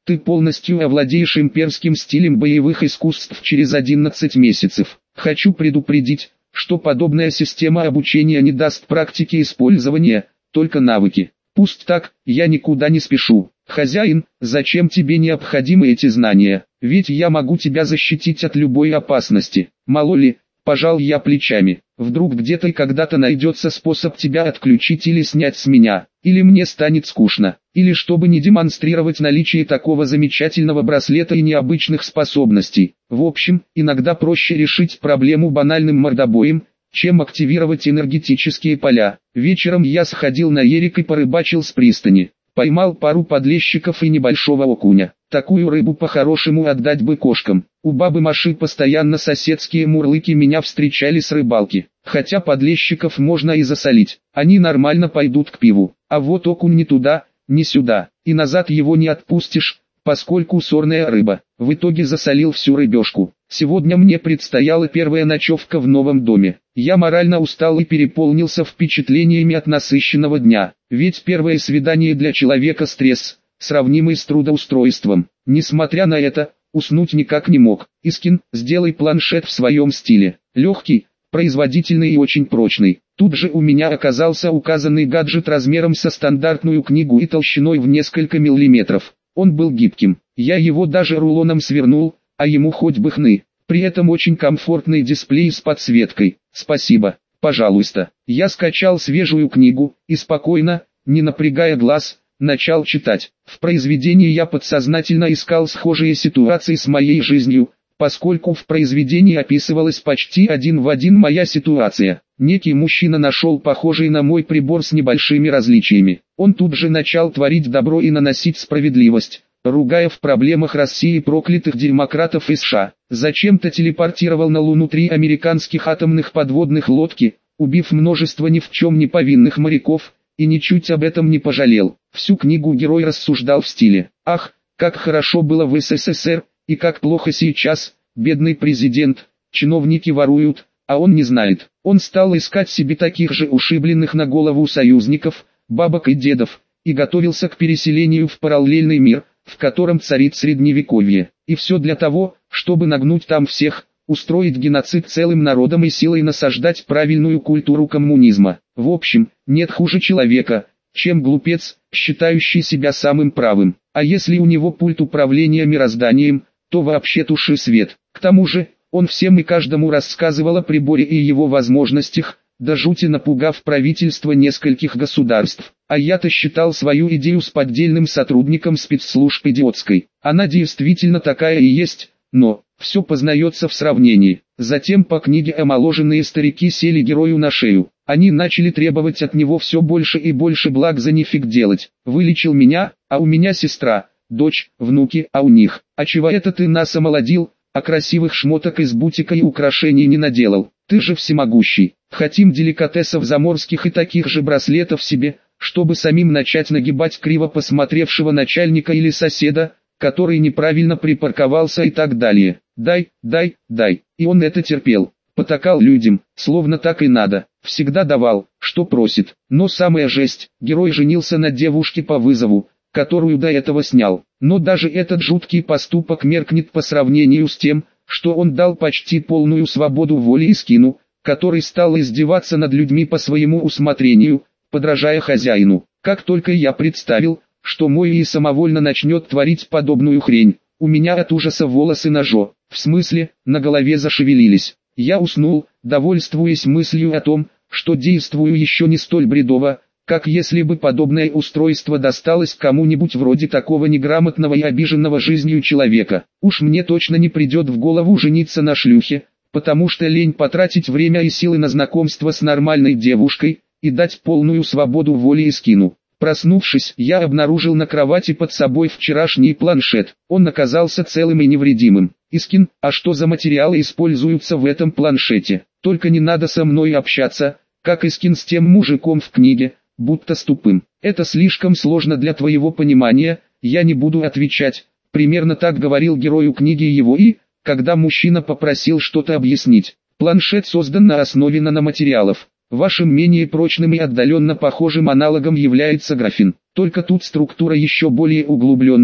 Ты полностью овладеешь имперским стилем боевых искусств через одиннадцать месяцев. Хочу предупредить, что подобная система обучения не даст практики использования, только навыки. Пусть так, я никуда не спешу. Хозяин, зачем тебе необходимы эти знания? Ведь я могу тебя защитить от любой опасности. Мало ли, пожал я плечами. Вдруг где-то и когда-то найдется способ тебя отключить или снять с меня. Или мне станет скучно. Или чтобы не демонстрировать наличие такого замечательного браслета и необычных способностей. В общем, иногда проще решить проблему банальным мордобоем, чем активировать энергетические поля. Вечером я сходил на Ерик и порыбачил с пристани. Поймал пару подлещиков и небольшого окуня. Такую рыбу по-хорошему отдать бы кошкам. У бабы Маши постоянно соседские мурлыки меня встречали с рыбалки. Хотя подлещиков можно и засолить. Они нормально пойдут к пиву. А вот окунь ни туда, ни сюда. И назад его не отпустишь, поскольку сорная рыба. В итоге засолил всю рыбешку. Сегодня мне предстояла первая ночевка в новом доме. Я морально устал и переполнился впечатлениями от насыщенного дня. Ведь первое свидание для человека стресс, сравнимый с трудоустройством. Несмотря на это, уснуть никак не мог. Искин, сделай планшет в своем стиле. Легкий, производительный и очень прочный. Тут же у меня оказался указанный гаджет размером со стандартную книгу и толщиной в несколько миллиметров. Он был гибким. Я его даже рулоном свернул, а ему хоть бы хны. При этом очень комфортный дисплей с подсветкой. Спасибо, пожалуйста. Я скачал свежую книгу и спокойно, не напрягая глаз, начал читать. В произведении я подсознательно искал схожие ситуации с моей жизнью, поскольку в произведении описывалась почти один в один моя ситуация. Некий мужчина нашел похожий на мой прибор с небольшими различиями. Он тут же начал творить добро и наносить справедливость, ругая в проблемах России проклятых демократов из США. Зачем-то телепортировал на Луну три американских атомных подводных лодки, убив множество ни в чем не повинных моряков, и ничуть об этом не пожалел. Всю книгу герой рассуждал в стиле: «Ах, как хорошо было в СССР, и как плохо сейчас, бедный президент, чиновники воруют, а он не знает». Он стал искать себе таких же ушибленных на голову союзников, бабок и дедов, и готовился к переселению в параллельный мир, в котором царит средневековье. И все для того, чтобы нагнуть там всех, устроить геноцид целым народом и силой насаждать правильную культуру коммунизма. В общем, нет хуже человека, чем глупец, считающий себя самым правым. А если у него пульт управления мирозданием, то вообще туши свет. К тому же, он всем и каждому рассказывал о приборе и его возможностях, до жути напугав правительство нескольких государств. А я-то считал свою идею с поддельным сотрудником спецслужб идиотской. Она действительно такая и есть, но все познается в сравнении. Затем по книге омоложенные старики сели герою на шею. Они начали требовать от него все больше и больше благ за нифиг делать. Вылечил меня, а у меня сестра, дочь, внуки, а у них. А чего это ты нас омолодил, а красивых шмоток из бутика и украшений не наделал? Ты же всемогущий. Хотим деликатесов заморских и таких же браслетов себе, чтобы самим начать нагибать криво посмотревшего начальника или соседа, который неправильно припарковался и так далее. Дай, дай, дай. И он это терпел. Потакал людям, словно так и надо. Всегда давал, что просит. Но самая жесть, герой женился на девушке по вызову, которую до этого снял. Но даже этот жуткий поступок меркнет по сравнению с тем, что он дал почти полную свободу воли Искину, который стал издеваться над людьми по своему усмотрению, подражая хозяину. Как только я представил, что мой и самовольно начнет творить подобную хрень, у меня от ужаса волосы на жо, в смысле, на голове зашевелились. Я уснул, довольствуясь мыслью о том, что действую еще не столь бредово, как если бы подобное устройство досталось кому-нибудь вроде такого неграмотного и обиженного жизнью человека. Уж мне точно не придет в голову жениться на шлюхе, потому что лень потратить время и силы на знакомство с нормальной девушкой, и дать полную свободу воли Искину. Проснувшись, я обнаружил на кровати под собой вчерашний планшет. Он оказался целым и невредимым. Искин, а что за материалы используются в этом планшете? Только не надо со мной общаться, как Искин с тем мужиком в книге, будто с тупым. Это слишком сложно для твоего понимания, я не буду отвечать. Примерно так говорил герою книги его и, когда мужчина попросил что-то объяснить. Планшет создан на основе наноматериалов. Вашим менее прочным и отдаленно похожим аналогом является графин. Только тут структура еще более углубленная,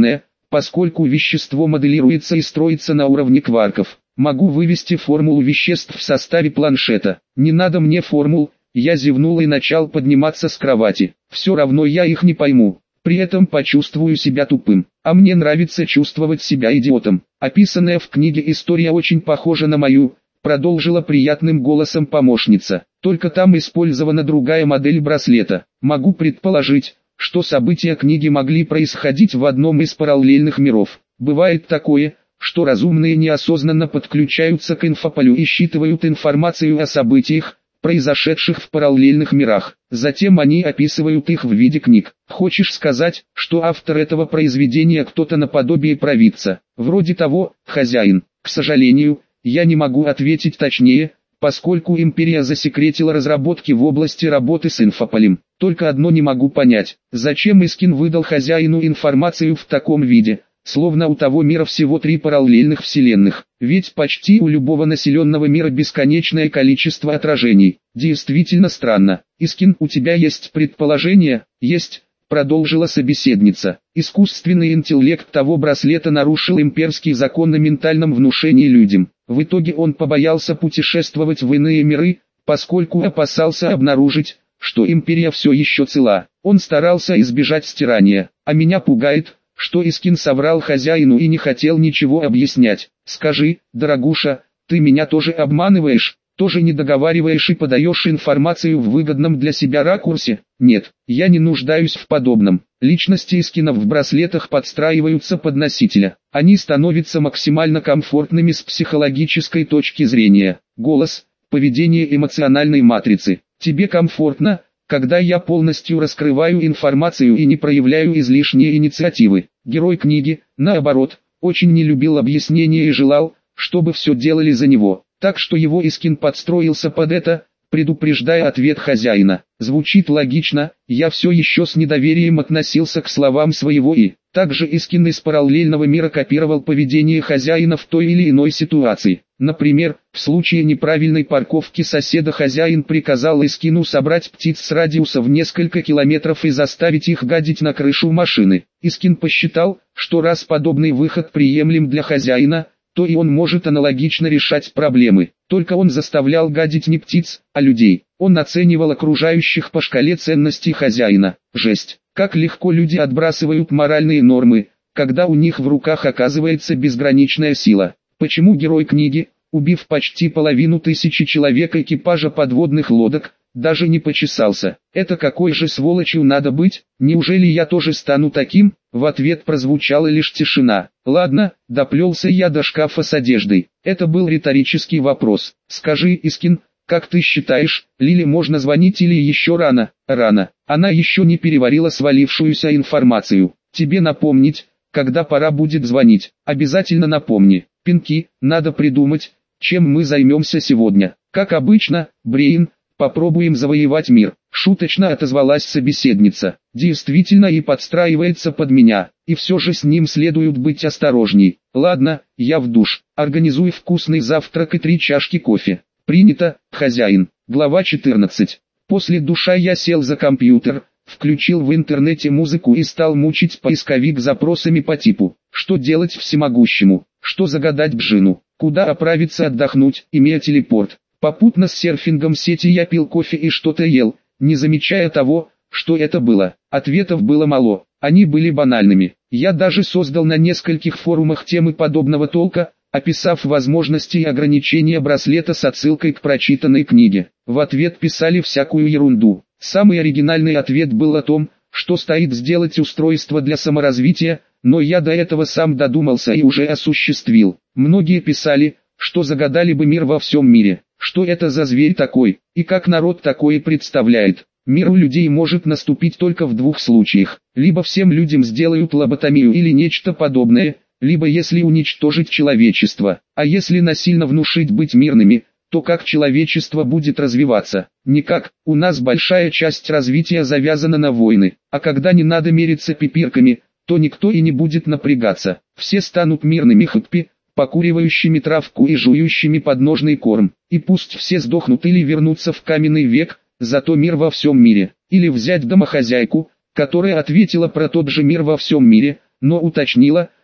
поскольку вещество моделируется и строится на уровне кварков. Могу вывести формулу веществ в составе планшета. Не надо мне формул, я зевнул и начал подниматься с кровати. Все равно я их не пойму. При этом почувствую себя тупым. А мне нравится чувствовать себя идиотом. Описанная в книге история очень похожа на мою, продолжила приятным голосом помощница. Только там использована другая модель браслета. Могу предположить, что события книги могли происходить в одном из параллельных миров. Бывает такое, что разумные неосознанно подключаются к инфополю и считывают информацию о событиях, произошедших в параллельных мирах. Затем они описывают их в виде книг. Хочешь сказать, что автор этого произведения кто-то наподобие провидца? Вроде того, хозяин. К сожалению, я не могу ответить точнее, поскольку империя засекретила разработки в области работы с инфополем. Только одно не могу понять, зачем Искин выдал хозяину информацию в таком виде, словно у того мира всего три параллельных вселенных, ведь почти у любого населенного мира бесконечное количество отражений. Действительно странно. Искин, у тебя есть предположение? Есть, продолжила собеседница. Искусственный интеллект того браслета нарушил имперский закон о ментальном внушении людям. В итоге он побоялся путешествовать в иные миры, поскольку опасался обнаружить, что империя все еще цела. Он старался избежать стирания, а меня пугает, что Искин соврал хозяину и не хотел ничего объяснять. Скажи, дорогуша, ты меня тоже обманываешь, тоже не договариваешь и подаешь информацию в выгодном для себя ракурсе? Нет, я не нуждаюсь в подобном. Личности Искинов в браслетах подстраиваются под носителя. Они становятся максимально комфортными с психологической точки зрения. Голос, поведение эмоциональной матрицы. Тебе комфортно, когда я полностью раскрываю информацию и не проявляю излишней инициативы. Герой книги, наоборот, очень не любил объяснения и желал, чтобы все делали за него. Так что его Искин подстроился под это, предупреждая ответ хозяина. Звучит логично, я все еще с недоверием относился к словам своего и. Также Искин из параллельного мира копировал поведение хозяина в той или иной ситуации. Например, в случае неправильной парковки соседа хозяин приказал Искину собрать птиц с радиуса в несколько километров и заставить их гадить на крышу машины. Искин посчитал, что раз подобный выход приемлем для хозяина, то и он может аналогично решать проблемы. Только он заставлял гадить не птиц, а людей. Он оценивал окружающих по шкале ценностей хозяина. Жесть, как легко люди отбрасывают моральные нормы, когда у них в руках оказывается безграничная сила. Почему герой книги, убив почти половину тысячи человек экипажа подводных лодок, даже не почесался? Это какой же сволочью надо быть? Неужели я тоже стану таким? В ответ прозвучала лишь тишина. Ладно, доплелся я до шкафа с одеждой. Это был риторический вопрос. Скажи, Искин, как ты считаешь, Лиле можно звонить или еще рано? Рано. Она еще не переварила свалившуюся информацию. Тебе напомнить, когда пора будет звонить. Обязательно напомни. Пинки, надо придумать, чем мы займемся сегодня. Как обычно, Брейн, попробуем завоевать мир. Шуточно отозвалась собеседница. Действительно и подстраивается под меня, и все же с ним следует быть осторожней. Ладно, я в душ. Организуй вкусный завтрак и три чашки кофе. Принято, хозяин. Глава четырнадцать. После душа я сел за компьютер, включил в интернете музыку и стал мучить поисковик запросами по типу: что делать всемогущему, что загадать Джину, куда отправиться отдохнуть, имея телепорт. Попутно с серфингом сети я пил кофе и что-то ел, не замечая того, что это было. Ответов было мало, они были банальными. Я даже создал на нескольких форумах темы подобного толка, описав возможности и ограничения браслета с отсылкой к прочитанной книге. В ответ писали всякую ерунду. Самый оригинальный ответ был о том, что стоит сделать устройство для саморазвития, но я до этого сам додумался и уже осуществил. Многие писали, что загадали бы мир во всем мире. Что это за зверь такой, и как народ такое представляет? Мир у людей может наступить только в двух случаях. Либо всем людям сделают лоботомию или нечто подобное, либо если уничтожить человечество. А если насильно внушить быть мирными, то как человечество будет развиваться? Никак. У нас большая часть развития завязана на войны. А когда не надо мериться пипирками, то никто и не будет напрягаться. Все станут мирными хиппи, покуривающими травку и жующими подножный корм. И пусть все сдохнут или вернутся в каменный век, зато мир во всем мире. Или взять домохозяйку, которая ответила про тот же мир во всем мире, но уточнила,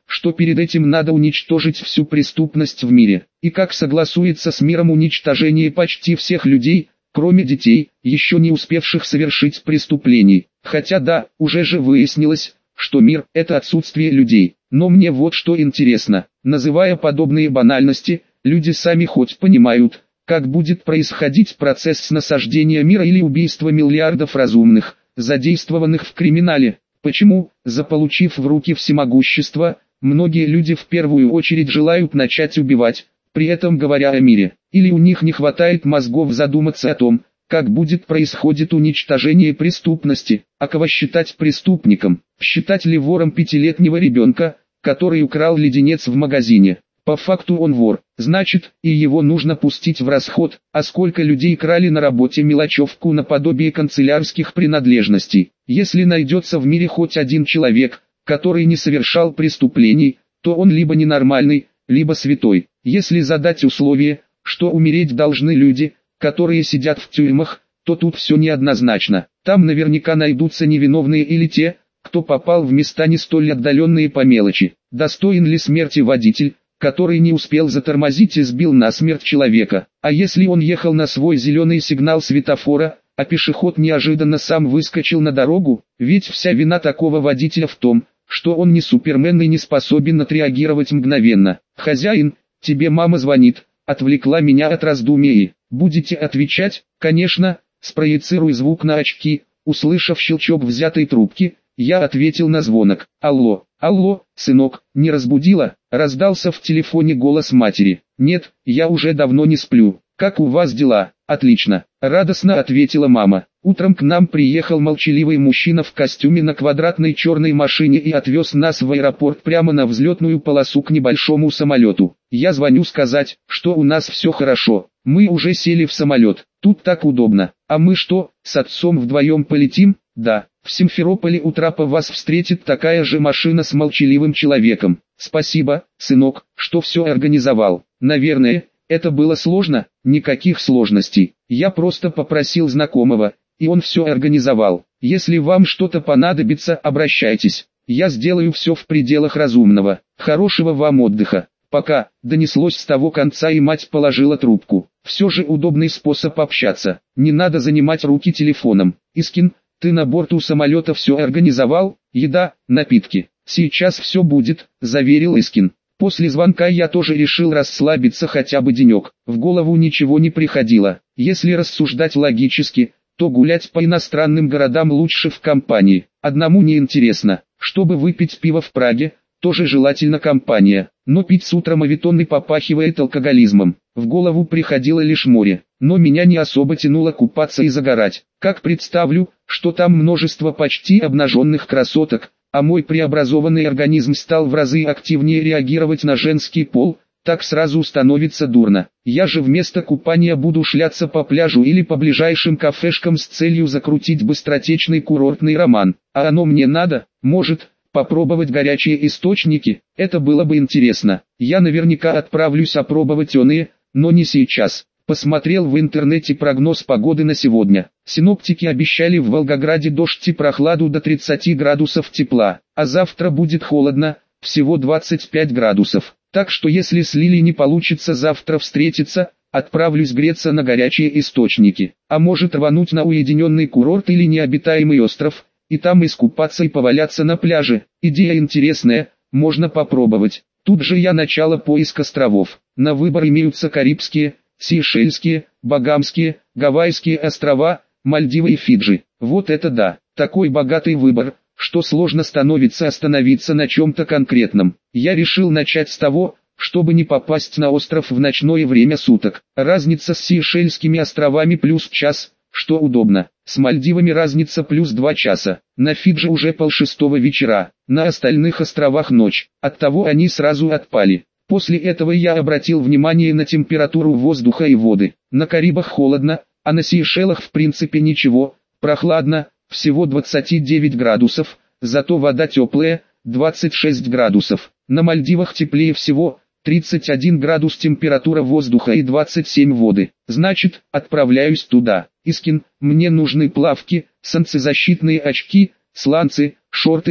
что перед этим надо уничтожить всю преступность в мире, и как согласуется с миром уничтожение почти всех людей, кроме детей, еще не успевших совершить преступлений. Хотя да, уже же выяснилось, что мир – это отсутствие людей. Но мне вот что интересно, называя подобные банальности, люди сами хоть понимают, как будет происходить процесс насаждения мира или убийства миллиардов разумных, задействованных в криминале. Почему, заполучив в руки всемогущество, многие люди в первую очередь желают начать убивать, при этом говоря о мире? Или у них не хватает мозгов задуматься о том, как будет происходить уничтожение преступности, а кого считать преступником? Считать ли вором пятилетнего ребенка, который украл леденец в магазине? По факту он вор, значит, и его нужно пустить в расход. А сколько людей крали на работе мелочевку наподобие канцелярских принадлежностей? Если найдется в мире хоть один человек, который не совершал преступлений, то он либо ненормальный, либо святой. Если задать условие, что умереть должны люди, которые сидят в тюрьмах, то тут все неоднозначно. Там наверняка найдутся невиновные или те, кто попал в места не столь отдаленные по мелочи. Достоин ли смерти водитель, который не успел затормозить и сбил насмерть человека? А если он ехал на свой зеленый сигнал светофора, а пешеход неожиданно сам выскочил на дорогу? Ведь вся вина такого водителя в том, что он не супермен и не способен отреагировать мгновенно. «Хозяин, тебе мама звонит», отвлекла меня от раздумий. «Будете отвечать?» «Конечно», спроецирую звук на очки. Услышав щелчок взятой трубки, я ответил на звонок. «Алло, алло, сынок, не разбудила?» Раздался в телефоне голос матери. «Нет, я уже давно не сплю. Как у вас дела?» «Отлично», радостно ответила мама. Утром к нам приехал молчаливый мужчина в костюме на квадратной черной машине и отвез нас в аэропорт прямо на взлетную полосу к небольшому самолету. Я звоню сказать, что у нас все хорошо. Мы уже сели в самолет. Тут так удобно. А мы что, с отцом вдвоем полетим? Да. В Симферополе у трапа вас встретит такая же машина с молчаливым человеком. Спасибо, сынок, что все организовал. Наверное, это было сложно? Никаких сложностей. Я просто попросил знакомого, и он все организовал. Если вам что-то понадобится, обращайтесь. Я сделаю все в пределах разумного. Хорошего вам отдыха. Пока, донеслось с того конца, и мать положила трубку. Все же удобный способ общаться. Не надо занимать руки телефоном. Искин, ты на борту самолета все организовал? Еда, напитки. Сейчас все будет, заверил Искин. После звонка я тоже решил расслабиться хотя бы денек. В голову ничего не приходило. Если рассуждать логически, то гулять по иностранным городам лучше в компании. Одному не интересно. Чтобы выпить пиво в Праге, тоже желательно компания. Но пить с утра моветон и попахивает алкоголизмом. В голову приходило лишь море. Но меня не особо тянуло купаться и загорать. Как представлю, что там множество почти обнаженных красоток, а мой преобразованный организм стал в разы активнее реагировать на женский пол, так сразу становится дурно. Я же вместо купания буду шляться по пляжу или по ближайшим кафешкам с целью закрутить быстротечный курортный роман. А оно мне надо? Может, попробовать горячие источники? Это было бы интересно. Я наверняка отправлюсь опробовать оные, но не сейчас. Посмотрел в интернете прогноз погоды на сегодня. Синоптики обещали в Волгограде дождь и прохладу до тридцати градусов тепла, а завтра будет холодно, всего двадцать пять градусов. Так что если с Лилей не получится завтра встретиться, отправлюсь греться на горячие источники. А может рвануть на уединенный курорт или необитаемый остров, и там искупаться и поваляться на пляже. Идея интересная, можно попробовать. Тут же я начало поиск островов. На выбор имеются Карибские, Сейшельские, Багамские, Гавайские острова, Мальдивы и Фиджи. Вот это да, такой богатый выбор, что сложно становится остановиться на чем-то конкретном. Я решил начать с того, чтобы не попасть на остров в ночное время суток. Разница с Сейшельскими островами плюс час, что удобно. С Мальдивами разница плюс два часа. На Фиджи уже полшестого вечера, на остальных островах ночь. Оттого они сразу отпали. После этого я обратил внимание на температуру воздуха и воды. На Карибах холодно, а на Сейшелах в принципе ничего, прохладно, всего двадцать девять градусов, зато вода теплая, двадцать шесть градусов. На Мальдивах теплее всего, тридцать один градус температура воздуха и двадцать семь воды. Значит, отправляюсь туда. Искин, мне нужны плавки, солнцезащитные очки, сланцы, шорты,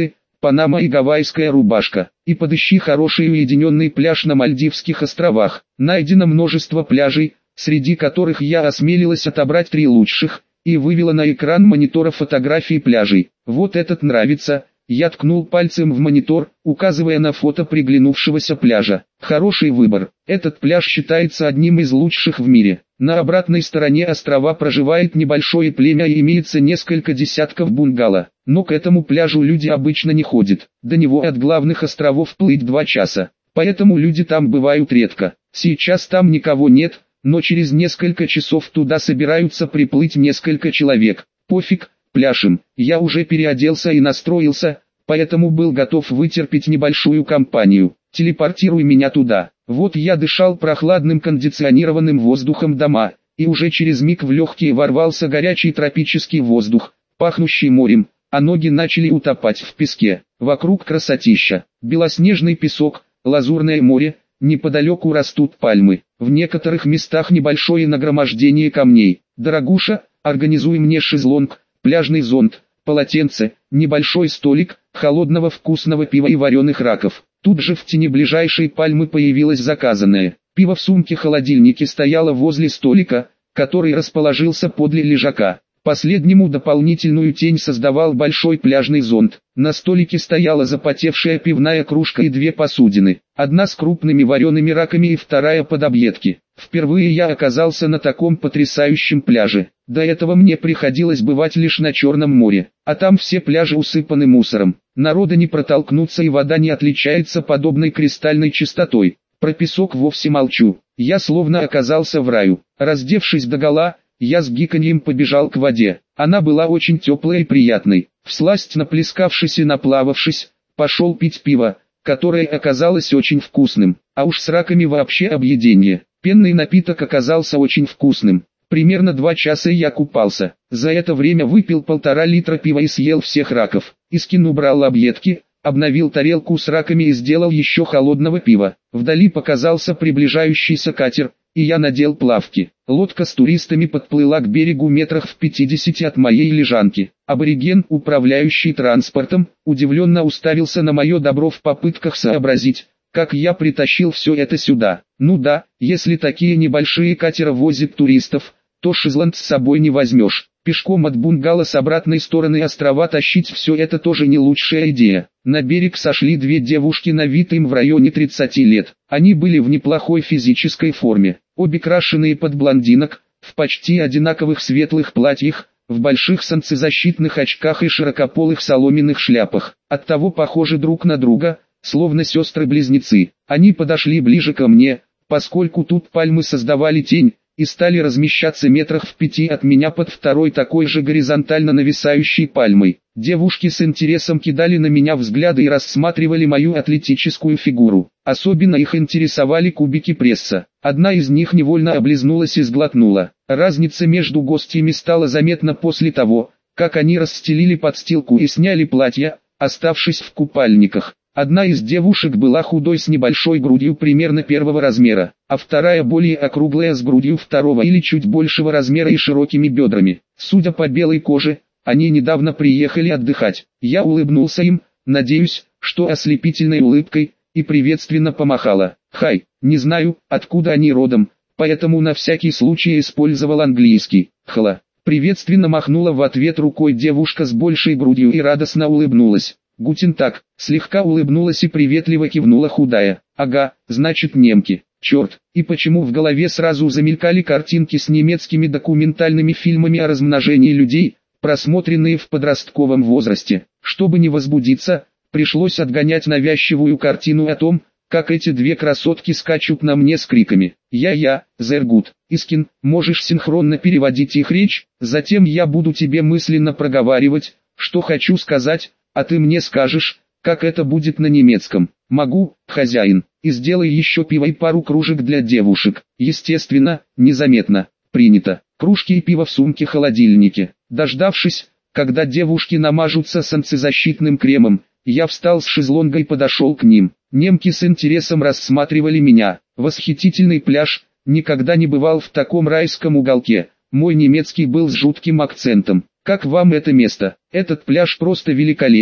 панама и гавайская рубашка. И подыщи хороший уединенный пляж на Мальдивских островах. Найдено множество пляжей, среди которых я осмелилась отобрать три лучших, и вывела на экран монитора фотографии пляжей. Вот этот нравится. Я ткнул пальцем в монитор, указывая на фото приглянувшегося пляжа. Хороший выбор. Этот пляж считается одним из лучших в мире. На обратной стороне острова проживает небольшое племя и имеется несколько десятков бунгало. Но к этому пляжу люди обычно не ходят. До него от главных островов плыть два часа. Поэтому люди там бывают редко. Сейчас там никого нет, но через несколько часов туда собираются приплыть несколько человек. Пофиг. Пляшем. Я уже переоделся и настроился, поэтому был готов вытерпеть небольшую компанию. Телепортируй меня туда. Вот я дышал прохладным кондиционированным воздухом дома, и уже через миг в легкие ворвался горячий тропический воздух, пахнущий морем, а ноги начали утопать в песке. Вокруг красотища. Белоснежный песок, лазурное море, неподалеку растут пальмы. В некоторых местах небольшое нагромождение камней. Дорогуша, организуй мне шезлонг, пляжный зонт, полотенце, небольшой столик, холодного вкусного пива и вареных раков. Тут же в тени ближайшей пальмы появилось заказанное. Пиво в сумке-холодильнике стояло возле столика, который расположился подле лежака. Последнему дополнительную тень создавал большой пляжный зонт. На столике стояла запотевшая пивная кружка и две посудины. Одна с крупными вареными раками и вторая под объедки. Впервые я оказался на таком потрясающем пляже. До этого мне приходилось бывать лишь на Черном море, а там все пляжи усыпаны мусором. Народа не протолкнуться и вода не отличается подобной кристальной чистотой. Про песок вовсе молчу. Я словно оказался в раю. Раздевшись догола, я с гиканьем побежал к воде. Она была очень теплой и приятной. Всласть наплескавшись и наплававшись, пошел пить пиво, которое оказалось очень вкусным. А уж с раками вообще объедение. Пенный напиток оказался очень вкусным. Примерно два часа я купался. За это время выпил полтора литра пива и съел всех раков. Искин убрал объедки, обновил тарелку с раками и сделал еще холодного пива. Вдали показался приближающийся катер, и я надел плавки. Лодка с туристами подплыла к берегу метрах в пятидесяти от моей лежанки. Абориген, управляющий транспортом, удивленно уставился на мое добро в попытках сообразить, как я притащил все это сюда. Ну да, если такие небольшие катера возят туристов, то шезлонд с собой не возьмешь. Пешком от бунгало с обратной стороны острова тащить все это тоже не лучшая идея. На берег сошли две девушки на вид им в районе тридцати лет. Они были в неплохой физической форме. Обе крашеные под блондинок, в почти одинаковых светлых платьях, в больших солнцезащитных очках и широкополых соломенных шляпах. Оттого похожи друг на друга, словно сестры-близнецы. Они подошли ближе ко мне, поскольку тут пальмы создавали тень, и стали размещаться метрах в пяти от меня под второй такой же горизонтально нависающей пальмой. Девушки с интересом кидали на меня взгляды и рассматривали мою атлетическую фигуру. Особенно их интересовали кубики пресса. Одна из них невольно облизнулась и сглотнула. Разница между гостями стала заметна после того, как они расстелили подстилку и сняли платья, оставшись в купальниках. Одна из девушек была худой с небольшой грудью примерно первого размера, а вторая более округлая с грудью второго или чуть большего размера и широкими бедрами. Судя по белой коже, они недавно приехали отдыхать. Я улыбнулся им, надеюсь, что ослепительной улыбкой, и приветственно помахала. «Хай», не знаю, откуда они родом, поэтому на всякий случай использовал английский. «Хла». Приветственно махнула в ответ рукой девушка с большей грудью и радостно улыбнулась. «Гутен так», слегка улыбнулась и приветливо кивнула худая. «Ага, значит немки. Черт, и почему в голове сразу замелькали картинки с немецкими документальными фильмами о размножении людей, просмотренные в подростковом возрасте. Чтобы не возбудиться, пришлось отгонять навязчивую картину о том, как эти две красотки скачут на мне с криками. «Я-я, Зергут, Искин, можешь синхронно переводить их речь, затем я буду тебе мысленно проговаривать, что хочу сказать, а ты мне скажешь, как это будет на немецком». «Могу, хозяин, и сделай еще пиво и пару кружек для девушек». Естественно, незаметно. Принято. Кружки и пиво в сумке-холодильнике. Дождавшись, когда девушки намажутся солнцезащитным кремом, я встал с шезлонга и подошел к ним. Немки с интересом рассматривали меня. Восхитительный пляж, никогда не бывал в таком райском уголке. Мой немецкий был с жутким акцентом. «Как вам это место?» «Этот пляж просто великолепен»,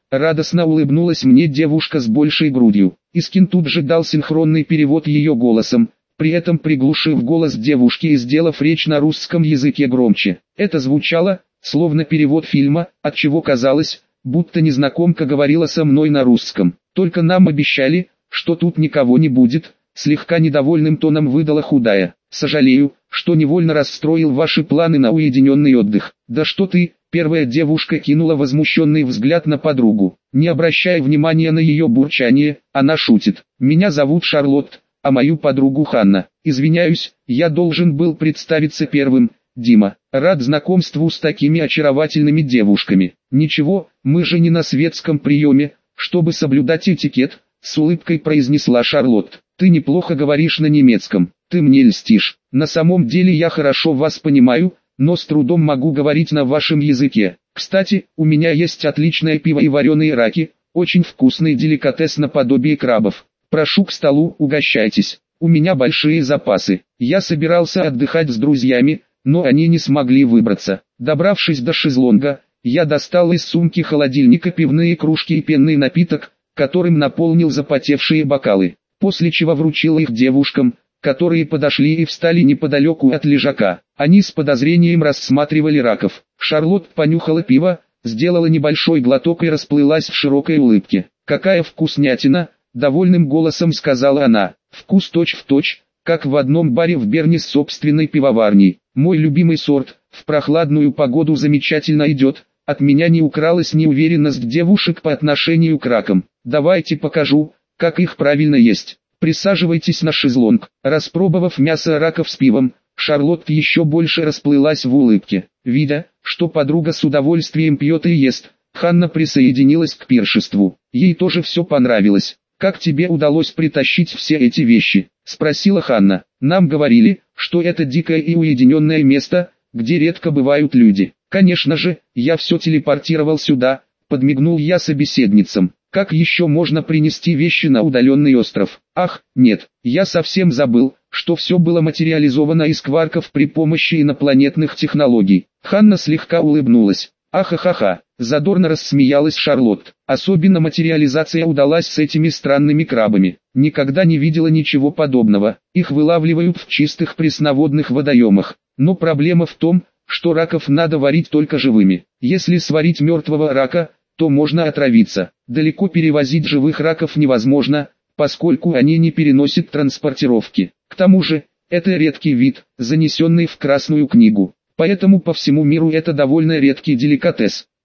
радостно улыбнулась мне девушка с большей грудью. Искин тут же дал синхронный перевод ее голосом, при этом приглушив голос девушки и сделав речь на русском языке громче. Это звучало, словно перевод фильма, отчего казалось, будто незнакомка говорила со мной на русском. «Только нам обещали, что тут никого не будет», слегка недовольным тоном выдала худая. «Сожалею, что невольно расстроил ваши планы на уединенный отдых». «Да что ты!» Первая девушка кинула возмущенный взгляд на подругу. Не обращая внимания на ее бурчание, она шутит. «Меня зовут Шарлотт, а мою подругу Ханна. Извиняюсь, я должен был представиться первым. Дима, рад знакомству с такими очаровательными девушками». «Ничего, мы же не на светском приеме, чтобы соблюдать этикет», с улыбкой произнесла Шарлотт. «Ты неплохо говоришь на немецком, ты мне льстишь. На самом деле я хорошо вас понимаю, но с трудом могу говорить на вашем языке. Кстати, у меня есть отличное пиво и вареные раки, очень вкусный деликатес наподобие крабов. Прошу к столу, угощайтесь. У меня большие запасы. Я собирался отдыхать с друзьями, но они не смогли выбраться. Добравшись до шезлонга, я достал из сумки холодильника пивные кружки и пенный напиток, которым наполнил запотевшие бокалы, после чего вручил их девушкам, которые подошли и встали неподалеку от лежака. Они с подозрением рассматривали раков. Шарлотт понюхала пиво, сделала небольшой глоток и расплылась в широкой улыбке. «Какая вкуснятина!» — довольным голосом сказала она. «Вкус точь-в-точь, как в одном баре в Берне с собственной пивоварней. Мой любимый сорт, в прохладную погоду замечательно идет». От меня не укралась неуверенность девушек по отношению к ракам. «Давайте покажу, как их правильно есть. Присаживайтесь на шезлонг». Распробовав мясо раков с пивом, Шарлотт еще больше расплылась в улыбке. Видя, что подруга с удовольствием пьет и ест, Ханна присоединилась к пиршеству. Ей тоже все понравилось. «Как тебе удалось притащить все эти вещи?» — спросила Ханна. «Нам говорили, что это дикое и уединенное место, где редко бывают люди. Конечно же, я все телепортировал сюда», — подмигнул я собеседницам. «Как еще можно принести вещи на удаленный остров?» «Ах, нет, я совсем забыл, что все было материализовано из кварков при помощи инопланетных технологий». Ханна слегка улыбнулась. «Ахахаха», — задорно рассмеялась Шарлотт. «Особенно материализация удалась с этими странными крабами. Никогда не видела ничего подобного. Их вылавливают в чистых пресноводных водоемах. Но проблема в том, что раков надо варить только живыми. Если сварить мертвого рака, то можно отравиться. Далеко перевозить живых раков невозможно, поскольку они не переносят транспортировки. К тому же, это редкий вид, занесенный в Красную книгу. Поэтому по всему миру это довольно редкий деликатес.